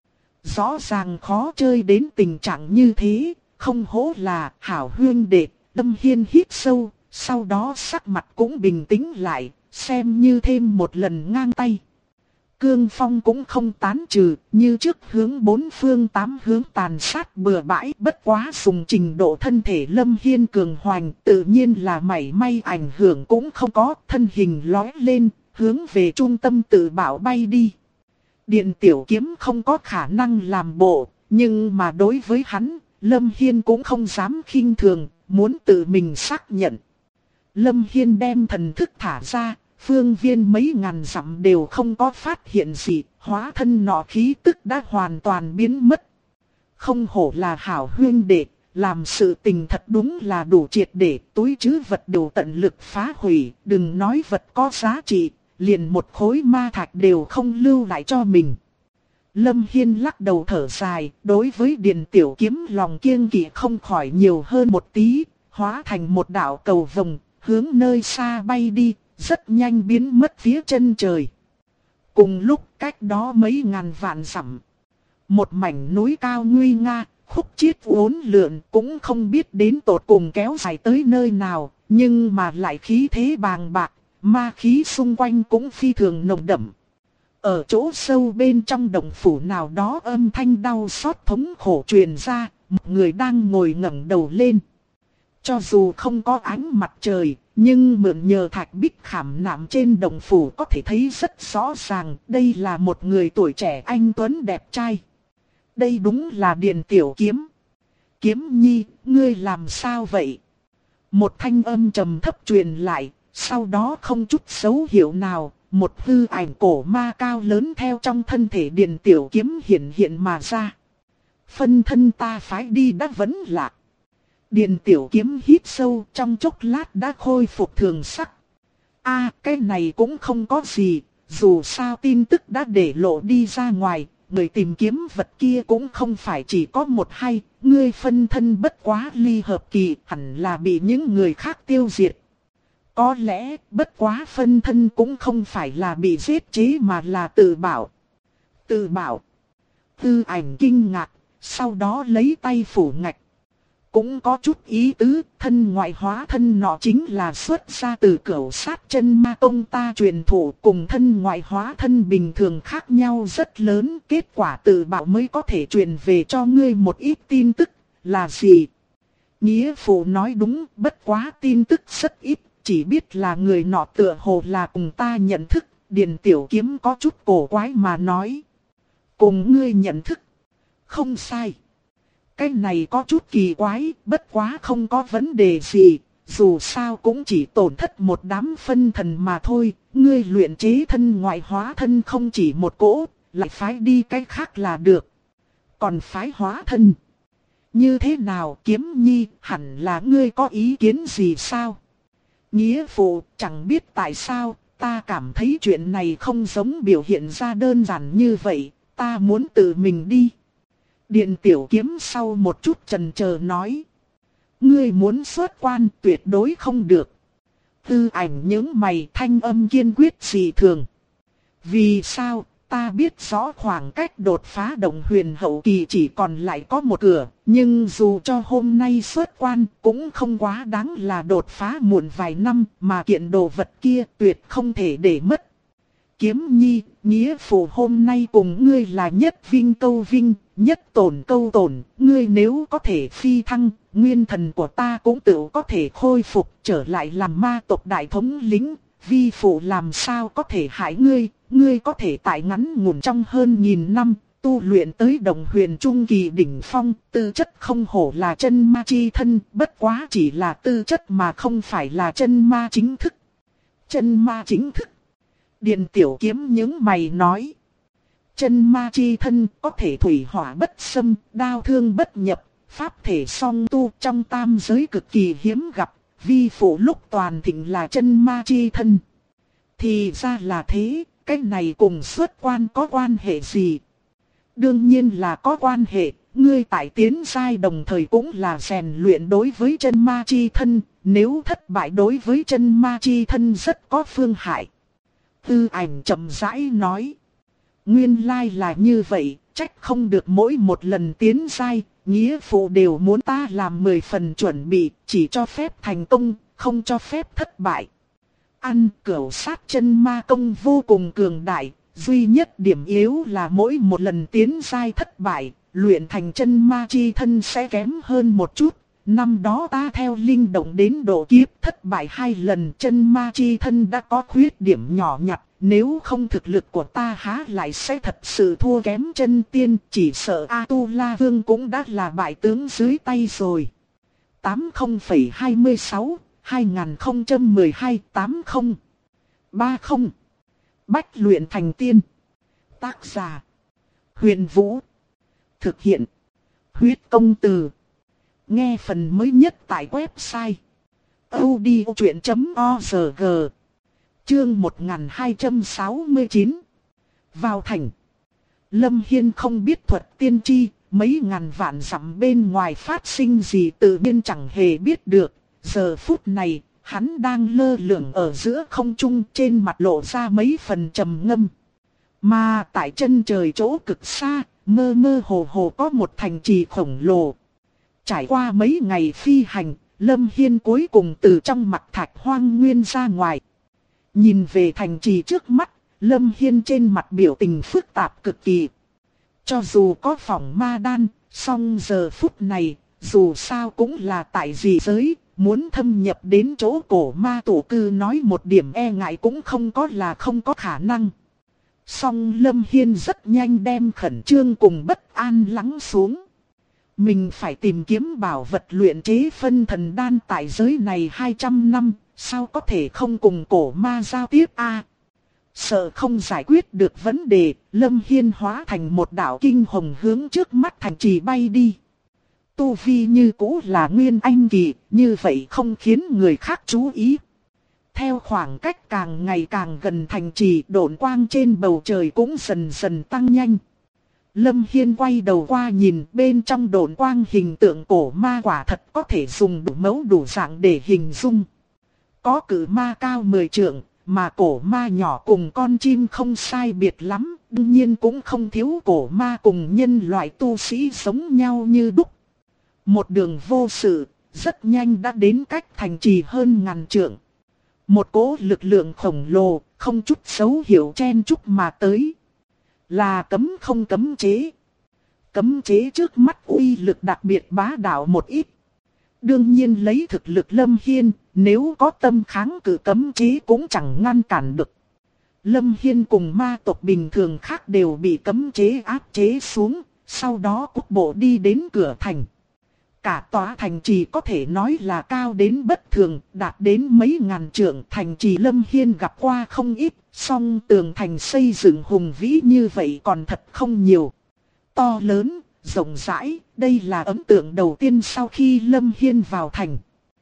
Rõ ràng khó chơi đến tình trạng như thế, không hổ là hảo huyên đệ. Lâm Hiên hít sâu, sau đó sắc mặt cũng bình tĩnh lại, xem như thêm một lần ngang tay. Cương phong cũng không tán trừ, như trước hướng bốn phương tám hướng tàn sát bừa bãi, bất quá dùng trình độ thân thể Lâm Hiên cường hoành, tự nhiên là mảy may ảnh hưởng cũng không có, thân hình lói lên, hướng về trung tâm tự bảo bay đi. Điền Tiểu Kiếm không có khả năng làm bộ, nhưng mà đối với hắn, Lâm Hiên cũng không dám khinh thường, muốn tự mình xác nhận. Lâm Hiên đem thần thức thả ra, phương viên mấy ngàn dặm đều không có phát hiện gì, hóa thân nọ khí tức đã hoàn toàn biến mất. Không hổ là hảo huyên đệ, làm sự tình thật đúng là đủ triệt để, túi trữ vật đều tận lực phá hủy, đừng nói vật có giá trị, liền một khối ma thạch đều không lưu lại cho mình. Lâm Hiên lắc đầu thở dài, đối với Điền Tiểu Kiếm lòng kiêng kỵ không khỏi nhiều hơn một tí, hóa thành một đạo cầu vồng, hướng nơi xa bay đi, rất nhanh biến mất phía chân trời. Cùng lúc cách đó mấy ngàn vạn dặm, một mảnh núi cao nguy nga, khúc chiết uốn lượn cũng không biết đến tột cùng kéo dài tới nơi nào, nhưng mà lại khí thế bàng bạc, ma khí xung quanh cũng phi thường nồng đậm. Ở chỗ sâu bên trong động phủ nào đó âm thanh đau xót thống khổ truyền ra, một người đang ngồi ngẩng đầu lên. Cho dù không có ánh mặt trời, nhưng mượn nhờ thạch bích khảm nạm trên động phủ có thể thấy rất rõ ràng đây là một người tuổi trẻ anh tuấn đẹp trai. Đây đúng là Điền Tiểu Kiếm. Kiếm nhi, ngươi làm sao vậy? Một thanh âm trầm thấp truyền lại, sau đó không chút dấu hiệu nào, một hư ảnh cổ ma cao lớn theo trong thân thể Điền Tiểu Kiếm hiện hiện mà ra. Phân thân ta phái đi đã vấn lạc. Điền Tiểu Kiếm hít sâu, trong chốc lát đã khôi phục thường sắc. Cái này cũng không có gì, dù sao tin tức đã để lộ đi ra ngoài, người tìm kiếm vật kia cũng không phải chỉ có một hai, ngươi phân thân bất quá ly hợp kỳ, hẳn là bị những người khác tiêu diệt. Có lẽ bất quá phân thân cũng không phải là bị giết chế mà là tự bảo. Tự bảo. Tư ảnh kinh ngạc, sau đó lấy tay phủ ngạch. Cũng có chút ý tứ, thân ngoại hóa thân nọ chính là xuất ra từ cửu sát chân ma công ta truyền thụ, cùng thân ngoại hóa thân bình thường khác nhau rất lớn. Kết quả tự bảo mới có thể truyền về cho ngươi một ít tin tức, là gì? Nghĩa phụ nói đúng, bất quá tin tức rất ít, chỉ biết là người nọ tựa hồ là cùng ta nhận thức. Điền Tiểu Kiếm có chút cổ quái mà nói. Cùng ngươi nhận thức? Không sai. Cái này có chút kỳ quái, bất quá không có vấn đề gì, dù sao cũng chỉ tổn thất một đám phân thần mà thôi, ngươi luyện chế thân ngoại hóa thân không chỉ một cỗ, lại phái đi cái khác là được. Còn phái hóa thân, như thế nào Kiếm nhi, hẳn là ngươi có ý kiến gì sao? Nghĩa phụ, chẳng biết tại sao, ta cảm thấy chuyện này không giống biểu hiện ra đơn giản như vậy, ta muốn tự mình đi. Điền Tiểu Kiếm sau một chút chần chờ nói. Ngươi muốn xuất quan tuyệt đối không được. Tư ảnh những mày thanh âm kiên quyết dị thường. Vì sao Ta biết rõ khoảng cách đột phá động huyền hậu kỳ chỉ còn lại có một cửa, nhưng dù cho hôm nay xuất quan cũng không quá đáng là đột phá muộn vài năm, mà kiện đồ vật kia tuyệt không thể để mất. Kiếm nhi, nghĩa phụ hôm nay cùng ngươi là nhất vinh câu vinh, nhất tổn câu tổn, ngươi nếu có thể phi thăng, nguyên thần của ta cũng tự có thể khôi phục trở lại làm ma tộc đại thống lĩnh, vi phụ làm sao có thể hại ngươi, ngươi có thể tại ngắn ngủn trong hơn nghìn năm, tu luyện tới đồng huyền trung kỳ đỉnh phong, tư chất không hổ là chân ma chi thân, bất quá chỉ là tư chất mà không phải là chân ma chính thức. Chân ma chính thức. Điện Tiểu Kiếm những mày nói. Chân ma chi thân có thể thủy hỏa bất xâm, đao thương bất nhập, pháp thể song tu trong tam giới cực kỳ hiếm gặp, vi phụ lúc toàn thịnh là chân ma chi thân. Thì ra là thế, cái này cùng xuất quan có quan hệ gì? Đương nhiên là có quan hệ, ngươi tại tiến giai đồng thời cũng là rèn luyện đối với chân ma chi thân, nếu thất bại đối với chân ma chi thân rất có phương hại. Tư Ảnh chậm rãi nói. Nguyên lai là như vậy, trách không được mỗi một lần tiến giai, nghĩa phụ đều muốn ta làm 10 phần chuẩn bị, chỉ cho phép thành công, không cho phép thất bại. Ăn cửu sát chân ma công vô cùng cường đại, duy nhất điểm yếu là mỗi một lần tiến giai thất bại, luyện thành chân ma chi thân sẽ kém hơn một chút. Năm đó ta theo linh động đến độ kiếp thất bại 2 lần, chân ma chi thân đã có khuyết điểm nhỏ nhặt, nếu không thực lực của ta há lại sẽ thật sự thua kém chân tiên, chỉ sợ A-tu-la vương cũng đã là bại tướng dưới tay rồi. 80,26 2012 80 30 Bách luyện thành tiên. Tác giả Huyền Vũ. Thực hiện Huyết Công Từ. Nghe phần mới nhất tại website audiochuyện.org. Chương 1269. Vào thành. Lâm Hiên không biết thuật tiên tri, mấy ngàn vạn dặm bên ngoài phát sinh gì tự nhiên chẳng hề biết được. Giờ phút này, hắn đang lơ lửng ở giữa không trung, trên mặt lộ ra mấy phần trầm ngâm. Mà tại chân trời chỗ cực xa, mơ mơ hồ hồ có một thành trì khổng lồ. Trải qua mấy ngày phi hành, Lâm Hiên cuối cùng từ trong mặt thạch hoang nguyên ra ngoài. Nhìn về thành trì trước mắt, Lâm Hiên trên mặt biểu tình phức tạp cực kỳ. Cho dù có phòng ma đan, song giờ phút này, dù sao cũng là tại dị giới, muốn thâm nhập đến chỗ cổ ma tổ cư nói một điểm e ngại cũng không có là không có khả năng. Song Lâm Hiên rất nhanh đem khẩn trương cùng bất an lắng xuống. Mình phải tìm kiếm bảo vật luyện chế phân thần đan tại giới này 200 năm, sao có thể không cùng cổ ma giao tiếp a? Sợ không giải quyết được vấn đề, Lâm Hiên hóa thành một đạo kinh hồng hướng trước mắt thành trì bay đi. Tu vi như cũ là nguyên anh kỳ, như vậy không khiến người khác chú ý. Theo khoảng cách càng ngày càng gần thành trì, độn quang trên bầu trời cũng dần dần tăng nhanh. Lâm Hiên quay đầu qua nhìn, bên trong độn quang hình tượng cổ ma quả thật có thể dùng đủ mẫu đủ dạng để hình dung. Có cự ma cao 10 trượng, mà cổ ma nhỏ cùng con chim không sai biệt lắm, đương nhiên cũng không thiếu cổ ma cùng nhân loại tu sĩ sống nhau như đúc. Một đường vô sự, rất nhanh đã đến cách thành trì hơn ngàn trượng. Một cỗ lực lượng khổng lồ, không chút dấu hiệu chen chúc mà tới. Là cấm không cấm chế. Cấm chế trước mắt uy lực đặc biệt bá đạo một ít. Đương nhiên lấy thực lực Lâm Hiên, nếu có tâm kháng cự cấm chế cũng chẳng ngăn cản được. Lâm Hiên cùng ma tộc bình thường khác đều bị cấm chế áp chế xuống, sau đó cút bộ đi đến cửa thành. Cả tòa thành trì có thể nói là cao đến bất thường, đạt đến mấy ngàn trượng. Thành trì Lâm Hiên gặp qua không ít, song tường thành xây dựng hùng vĩ như vậy còn thật không nhiều. To lớn, rộng rãi, đây là ấn tượng đầu tiên sau khi Lâm Hiên vào thành.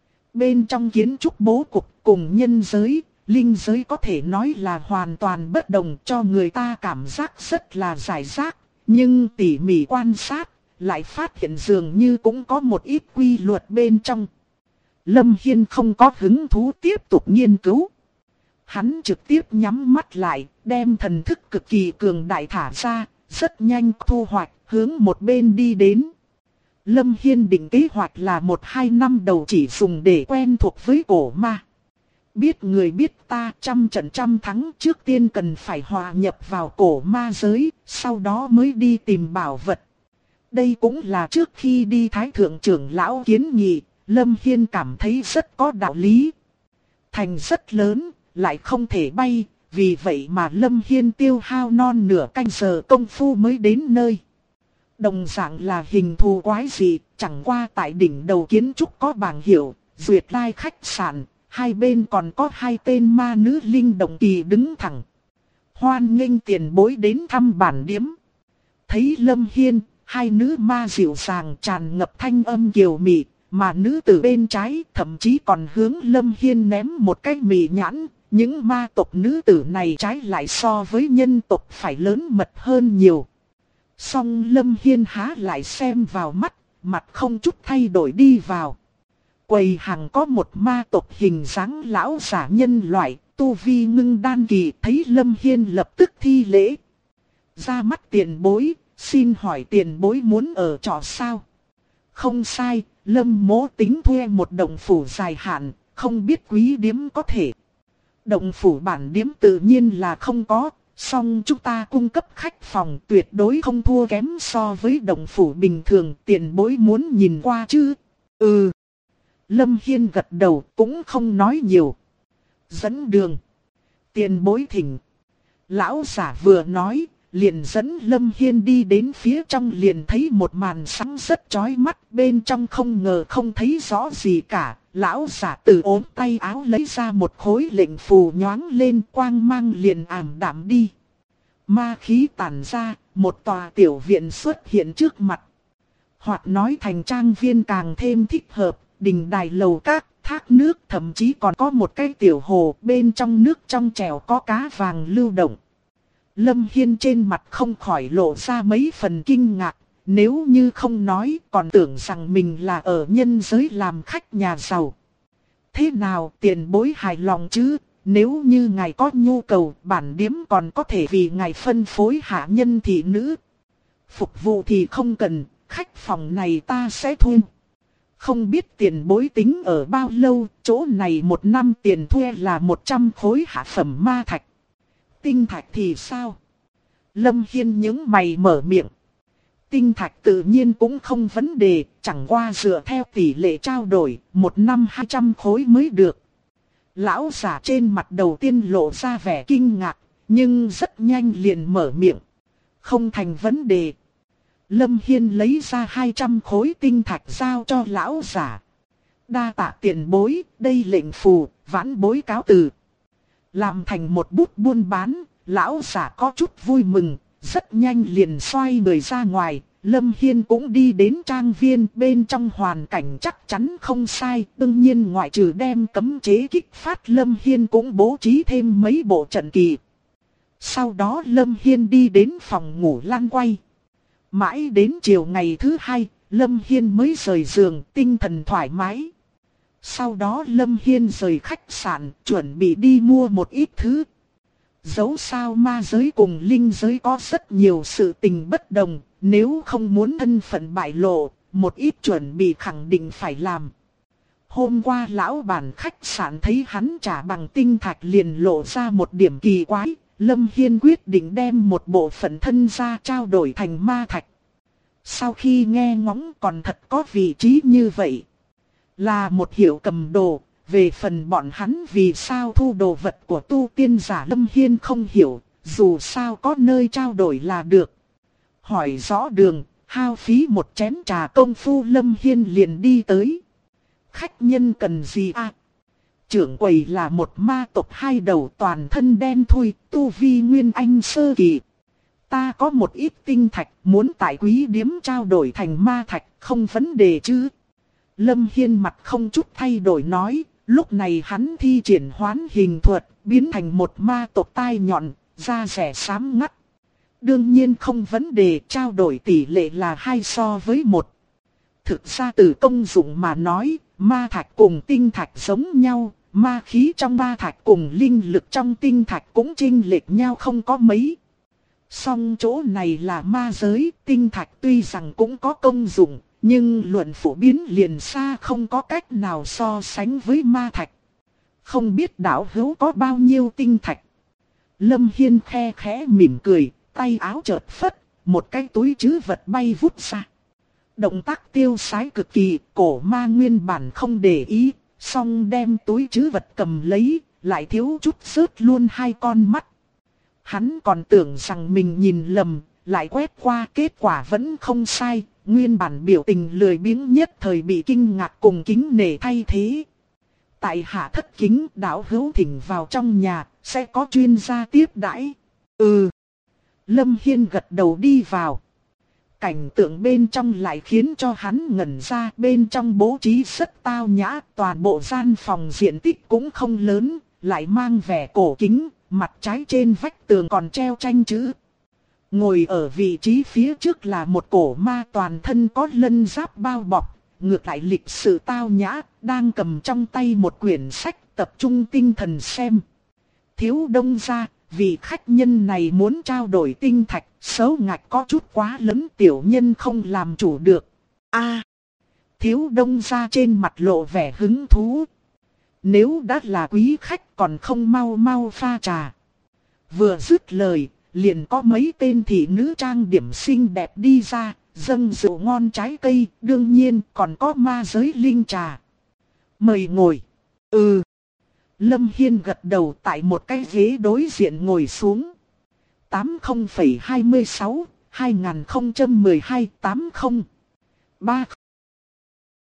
Bên trong kiến trúc bố cục cùng nhân giới, linh giới có thể nói là hoàn toàn bất đồng, cho người ta cảm giác rất là giải rác, nhưng tỉ mỉ quan sát lại phát hiện dường như cũng có một ít quy luật bên trong. Lâm Hiên không có hứng thú tiếp tục nghiên cứu. Hắn trực tiếp nhắm mắt lại, đem thần thức cực kỳ cường đại thả ra, rất nhanh thu hoạch, hướng một bên đi đến. Lâm Hiên định kế hoạch là 1-2 năm đầu chỉ dùng để quen thuộc với cổ ma. Biết người biết ta, trăm trận trăm thắng, trước tiên cần phải hòa nhập vào cổ ma giới, sau đó mới đi tìm bảo vật. Đây cũng là trước khi đi Thái Thượng trưởng lão kiến nghị, Lâm Hiên cảm thấy rất có đạo lý. Thành rất lớn, lại không thể bay, vì vậy mà Lâm Hiên tiêu hao non nửa canh giờ công phu mới đến nơi. Đồng dạng là hình thù quái dị, chẳng qua tại đỉnh đầu kiến trúc có bảng hiệu, Duyệt Lai khách sạn, hai bên còn có hai tên ma nữ linh động kỳ đứng thẳng. Hoan nghênh tiền bối đến thăm bản điếm. Thấy Lâm Hiên, hai nữ ma dịu dàng tràn ngập thanh âm kiều mị, mà nữ tử bên trái thậm chí còn hướng Lâm Hiên ném một cái mị nhãn. Những ma tộc nữ tử này trái lại so với nhân tộc phải lớn mật hơn nhiều. Song Lâm Hiên há lại xem vào mắt, mặt không chút thay đổi đi vào. Quầy hàng có một ma tộc hình dáng lão giả nhân loại, tu vi ngưng đan kỳ, thấy Lâm Hiên lập tức thi lễ. Ra mắt tiền bối, xin hỏi tiền bối muốn ở trọ sao? Không sai, Lâm mỗ tính thuê một động phủ dài hạn, không biết quý điếm có thể. Động phủ bản điếm tự nhiên là không có, song chúng ta cung cấp khách phòng tuyệt đối không thua kém so với động phủ bình thường, tiền bối muốn nhìn qua chứ? Ừ. Lâm Hiên gật đầu cũng không nói nhiều. Dẫn đường. Tiền bối thỉnh. Lão giả vừa nói, liền dẫn Lâm Hiên đi đến phía trong, liền thấy một màn sáng rất chói mắt, bên trong không ngờ không thấy rõ gì cả. Lão giả từ ốm tay áo lấy ra một khối lệnh phù nhoáng lên, quang mang liền ảm đạm đi. Ma khí tản ra, một tòa tiểu viện xuất hiện trước mặt. Hoặc nói thành trang viên càng thêm thích hợp, đình đài lầu các, thác nước, thậm chí còn có một cái tiểu hồ, bên trong nước trong trẻo có cá vàng lưu động. Lâm Hiên trên mặt không khỏi lộ ra mấy phần kinh ngạc, nếu như không nói còn tưởng rằng mình là ở nhân giới làm khách nhà giàu. Thế nào tiền bối hài lòng chứ? Nếu như ngài có nhu cầu, bản điếm còn có thể vì ngài phân phối hạ nhân thị nữ. Phục vụ thì không cần, khách phòng này ta sẽ thuê. Không biết tiền bối tính ở bao lâu, chỗ này 1 năm tiền thuê là 100 khối hạ phẩm ma thạch. Tinh thạch thì sao? Lâm Hiên nhướng mày mở miệng. Tinh thạch tự nhiên cũng không vấn đề, chẳng qua dựa theo tỷ lệ trao đổi, 1 năm 200 khối mới được. Lão giả trên mặt đầu tiên lộ ra vẻ kinh ngạc, nhưng rất nhanh liền mở miệng. Không thành vấn đề. Lâm Hiên lấy ra 200 khối tinh thạch giao cho lão giả. Đa tạ tiền bối, đây lệnh phù, vãn bối cáo từ. Làm thành một bút buôn bán, lão giả có chút vui mừng, rất nhanh liền xoay người ra ngoài. Lâm Hiên cũng đi đến trang viên, bên trong hoàn cảnh chắc chắn không sai. Đương nhiên ngoại trừ đem cấm chế kích phát, Lâm Hiên cũng bố trí thêm mấy bộ trận kỳ. Sau đó Lâm Hiên đi đến phòng ngủ lăn quay. Mãi đến chiều ngày thứ 2, Lâm Hiên mới rời giường, tinh thần thoải mái. Sau đó Lâm Hiên rời khách sạn, chuẩn bị đi mua một ít thứ. Dẫu sao ma giới cùng linh giới có rất nhiều sự tình bất đồng, nếu không muốn thân phận bại lộ, một ít chuẩn bị khẳng định phải làm. Hôm qua lão bản khách sạn thấy hắn trả bằng tinh thạch liền lộ ra một điểm kỳ quái, Lâm Hiên quyết định đem một bộ phận thân ra trao đổi thành ma thạch. Sau khi nghe ngóng còn thật có vị trí như vậy. Là một hiệu cầm đồ, về phần bọn hắn vì sao thu đồ vật của tu tiên giả Lâm Hiên không hiểu, dù sao có nơi trao đổi là được. Hỏi rõ đường, hao phí một chén trà công phu Lâm Hiên liền đi tới. Khách nhân cần gì à? Trưởng quầy là một ma tộc 2 đầu toàn thân đen thui, tu vi nguyên anh sơ kỳ. Ta có một ít tinh thạch, muốn tại quý điếm trao đổi thành ma thạch, không vấn đề chứ? Lâm Hiên mặt không chút thay đổi nói, lúc này hắn thi triển hoán hình thuật, biến thành một ma tộc tai nhọn, da rẻ xám ngắt. Đương nhiên không vấn đề, trao đổi tỷ lệ là 2:1. Thực ra từ công dụng mà nói, ma thạch cùng tinh thạch giống nhau, ma khí trong ma thạch cùng linh lực trong tinh thạch cũng chênh lệch nhau không có mấy. Song chỗ này là ma giới, tinh thạch tuy rằng cũng có công dụng, nhưng luận phổ biến liền xa không có cách nào so sánh với ma thạch. Không biết đạo hữu có bao nhiêu tinh thạch. Lâm Hiên khe khẽ mỉm cười, tay áo chợt phất, một cái túi trữ vật bay vút ra. Động tác tiêu sái cực kỳ, cổ ma nguyên bản không để ý, song đem túi trữ vật cầm lấy, lại thiếu chút rớt luôn hai con mắt. Hắn còn tưởng rằng mình nhìn lầm, lại quét qua kết quả vẫn không sai, nguyên bản biểu tình lười biếng nhất thời bị kinh ngạc cùng kính nể thay thế. Tại hạ thất kính, đạo hữu thỉnh vào trong nhà, sẽ có chuyên gia tiếp đãi. Ừ. Lâm Hiên gật đầu đi vào. Cảnh tượng bên trong lại khiến cho hắn ngẩn ra, bên trong bố trí rất tao nhã, toàn bộ gian phòng diện tích cũng không lớn, lại mang vẻ cổ kính, mặt trái trên vách tường còn treo tranh chữ. Ngồi ở vị trí phía trước là một cổ ma toàn thân có lân giáp bao bọc, ngược lại lịch sự tao nhã, đang cầm trong tay một quyển sách tập trung tinh thần xem. Thiếu Đông gia, vị khách nhân này muốn trao đổi tinh thạch, số ngạch có chút quá lớn, tiểu nhân không làm chủ được. Thiếu Đông gia trên mặt lộ vẻ hứng thú. Nếu đã là quý khách còn không mau mau pha trà. Vừa dứt lời, liền có mấy tên thị nữ trang điểm xinh đẹp đi ra, dâng rượu ngon trái cây, đương nhiên còn có ma giới linh trà. Mời ngồi. Ừ. Lâm Hiên gật đầu, tại một cái ghế đối diện ngồi xuống. 80,26, 2012, 80. 3